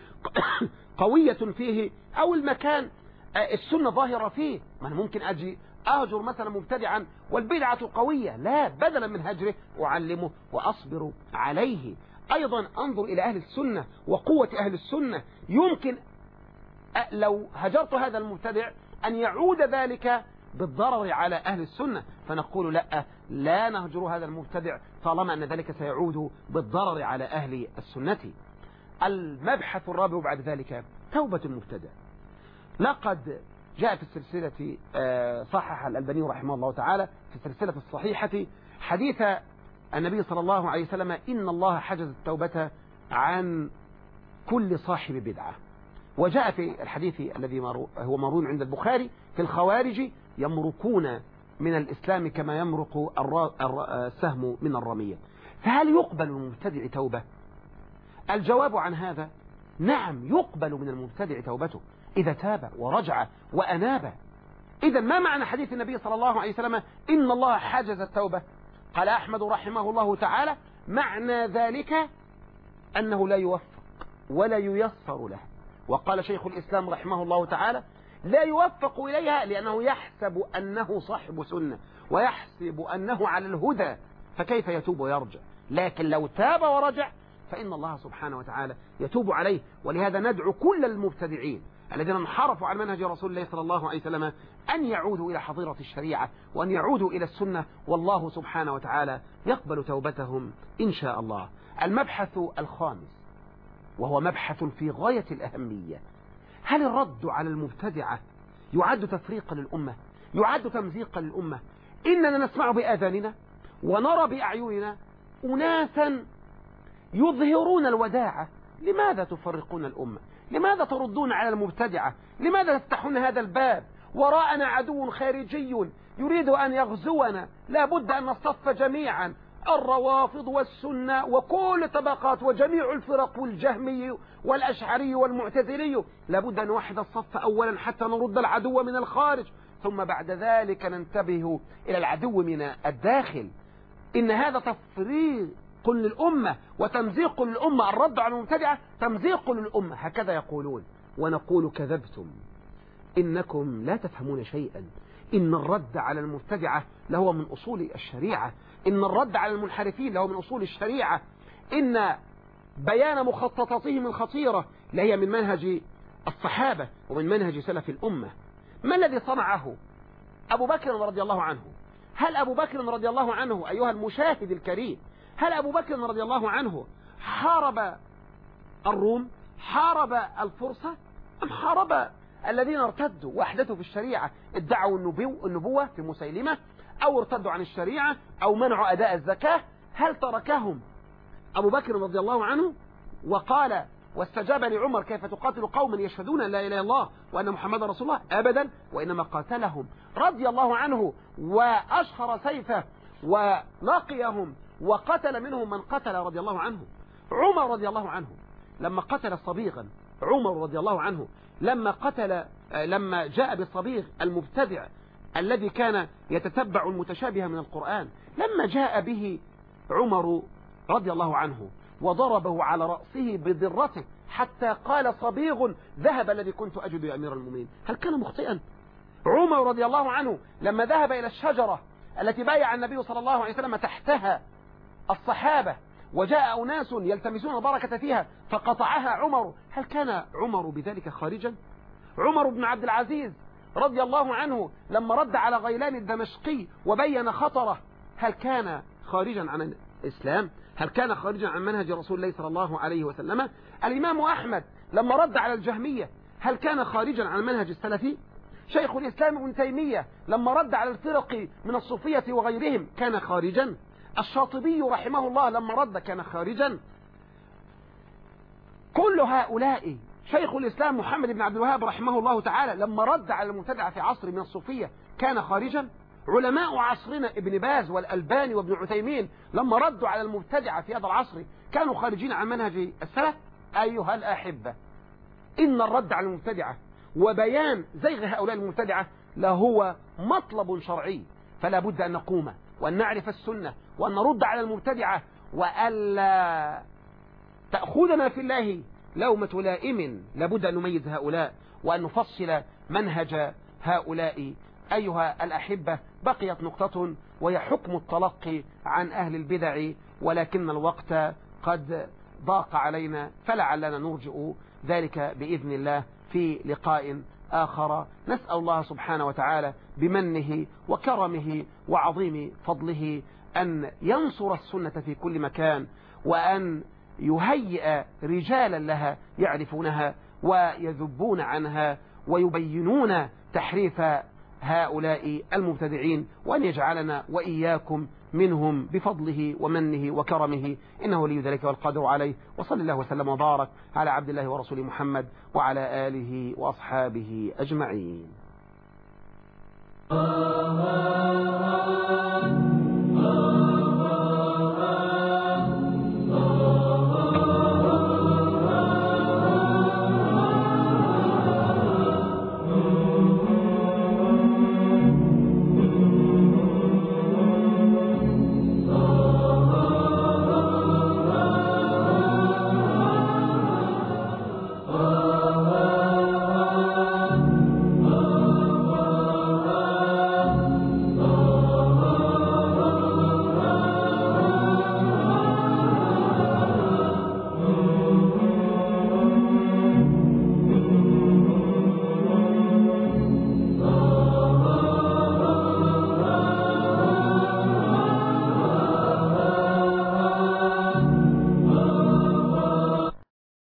قوية فيه، أو المكان السنة ظاهرة فيه؟ ما أنا ممكن أجي أهجر مثلا مبتدعا والبدعة قوية، لا، بدلا من هجره أعلمه وأصبر عليه. أيضا أنظر إلى أهل السنة وقوة أهل السنة. يمكن لو هجرت هذا المبتدع أن يعود ذلك بالضرر على أهل السنة، فنقول لا نهجر هذا المبتدع طالما أن ذلك سيعود بالضرر على أهل السنة. المبحث الرابع بعد ذلك توبة المبتدع. لقد جاء في السلسلة، صحح الألباني رحمه الله تعالى في السلسلة الصحيحة حديث النبي صلى الله عليه وسلم: إن الله حجز التوبة عن كل صاحب بدعة. وجاء في الحديث الذي هو مروي عند البخاري: في الخوارج يمرقون من الإسلام كما يمرق السهم من الرمية. فهل يقبل المبتدع توبة؟ الجواب عن هذا نعم، يقبل من المبتدع توبته إذا تاب ورجع وأناب. إذا ما معنى حديث النبي صلى الله عليه وسلم: إن الله حجز التوبة؟ قال أحمد رحمه الله تعالى: معنى ذلك أنه لا يوفق ولا ييسر له. وقال شيخ الإسلام رحمه الله تعالى: لا يوفق إليها لأنه يحسب أنه صاحب سنة ويحسب أنه على الهدى، فكيف يتوب ويرجع؟ لكن لو تاب ورجع فإن الله سبحانه وتعالى يتوب عليه. ولهذا ندعو كل المبتدعين الذين انحرفوا عن منهج رسول الله صلى الله عليه وسلم أن يعودوا إلى حظيرة الشريعة وأن يعودوا إلى السنة، والله سبحانه وتعالى يقبل توبتهم إن شاء الله. المبحث الخامس وهو مبحث في غاية الأهمية: هل الرد على المبتدعة يعد تفريقا للأمة؟ يعد تمزيقا للأمة؟ إننا نسمع بآذاننا ونرى بأعيننا أناسا يظهرون الوداعة. لماذا تفرقون الأمة؟ لماذا تردون على المبتدعة؟ لماذا تفتحون هذا الباب؟ وراءنا عدو خارجي يريد أن يغزونا، لا بد أن نصطف جميعا، الروافض والسنة وكل طبقات وجميع الفرق والجهمي والأشعري والمعتزلي، لا بد أن نوحد الصف أولا حتى نرد العدو من الخارج، ثم بعد ذلك ننتبه إلى العدو من الداخل. إن هذا تفريق للأمة وتمزيق للأمة. الرد على المبتدعة تمزيق للأمة، هكذا يقولون. ونقول: كذبتم، إنكم لا تفهمون شيئا. إن الرد على المبتدعة لهو من أصول الشريعة، إن الرد على المنحرفين لهو من أصول الشريعة، إن بيان مخططاتهم الخطيرة لهي من منهج الصحابة ومن منهج سلف الأمة. ما الذي صنعه أبو بكر رضي الله عنه؟ هل أبو بكر رضي الله عنه أيها المشاهد الكريم، هل أبو بكر رضي الله عنه حارب الروم، حارب الفرصة، أم حارب الذين ارتدوا وأحدثوا في الشريعة، ادعوا النبوة في مسيلمة، أو ارتدوا عن الشريعة، أو منعوا أداء الزكاة؟ هل تركهم أبو بكر رضي الله عنه وقال واستجاب لعمر: كيف تقاتل قوما يشهدون أن لا إله إلا الله وأن محمد رسول الله؟ أبدا، وإنما قاتلهم رضي الله عنه وأشهر سيفه ولقيهم وقتل منهم من قتل رضي الله عنه. عمر رضي الله عنه لما قتل صبيغا، عمر رضي الله عنه لما جاء بصبيغ المبتدع الذي كان يتتبع المتشابه من القرآن، لما جاء به عمر رضي الله عنه وضربه على رأسه بذرته حتى قال: صبيغ ذهب الذي كنت أجد يا أمير المؤمنين. هل كان مخطئا؟ عمر رضي الله عنه لما ذهب إلى الشجرة التي بايع النبي صلى الله عليه وسلم تحتها الصحابة وجاء أناس يلتمسون البركة فيها فقطعها عمر، هل كان عمر بذلك خارجا؟ عمر بن عبد العزيز رضي الله عنه لما رد على غيلان الدمشقي وبين خطره، هل كان خارجا عن الإسلام؟ هل كان خارجا عن منهج رسول الله صلى الله عليه وسلم؟ الإمام أحمد لما رد على الجهمية، هل كان خارجا عن المنهج السلفي؟ شيخ الإسلام ابن تيمية لما رد على الفرق من الصوفية وغيرهم كان خارجا؟ الشاطبي رحمه الله لما رد كان خارجا؟ كل هؤلاء، شيخ الإسلام محمد بن عبد الوهاب رحمه الله تعالى لما رد على المبتدعة في عصر من الصوفية كان خارجا؟ علماء عصرنا ابن باز والألباني وابن عثيمين لما ردوا على المبتدعة في هذا العصر كانوا خارجين عن منهج السلف؟ أيها الأحبة، إن الرد على المبتدعة وبيان زيغ هؤلاء المبتدعة لهو مطلب شرعي، فلا بد أن نقوم وأن نعرف السنة وأن نرد على المبتدعة، وألا تأخذنا في الله لومة لائم. لابد أن نميز هؤلاء وأن نفصل منهج هؤلاء. أيها الأحبة، بقيت نقطة وهي حكم التلقي عن أهل البدع، ولكن الوقت قد ضاق علينا، فلعلنا نرجع ذلك بإذن الله في لقاء آخر. نسأل الله سبحانه وتعالى بمنه وكرمه وعظيم فضله أن ينصر السنة في كل مكان، وأن يهيئ رجالا لها يعرفونها ويذبون عنها ويبينون تحريف هؤلاء المبتدعين، وأن يجعلنا وإياكم منهم بفضله ومنه وكرمه، إنه ولي ذلك والقادر عليه. وصلى الله وسلم وبارك على عبد الله ورسوله محمد وعلى آله وأصحابه أجمعين.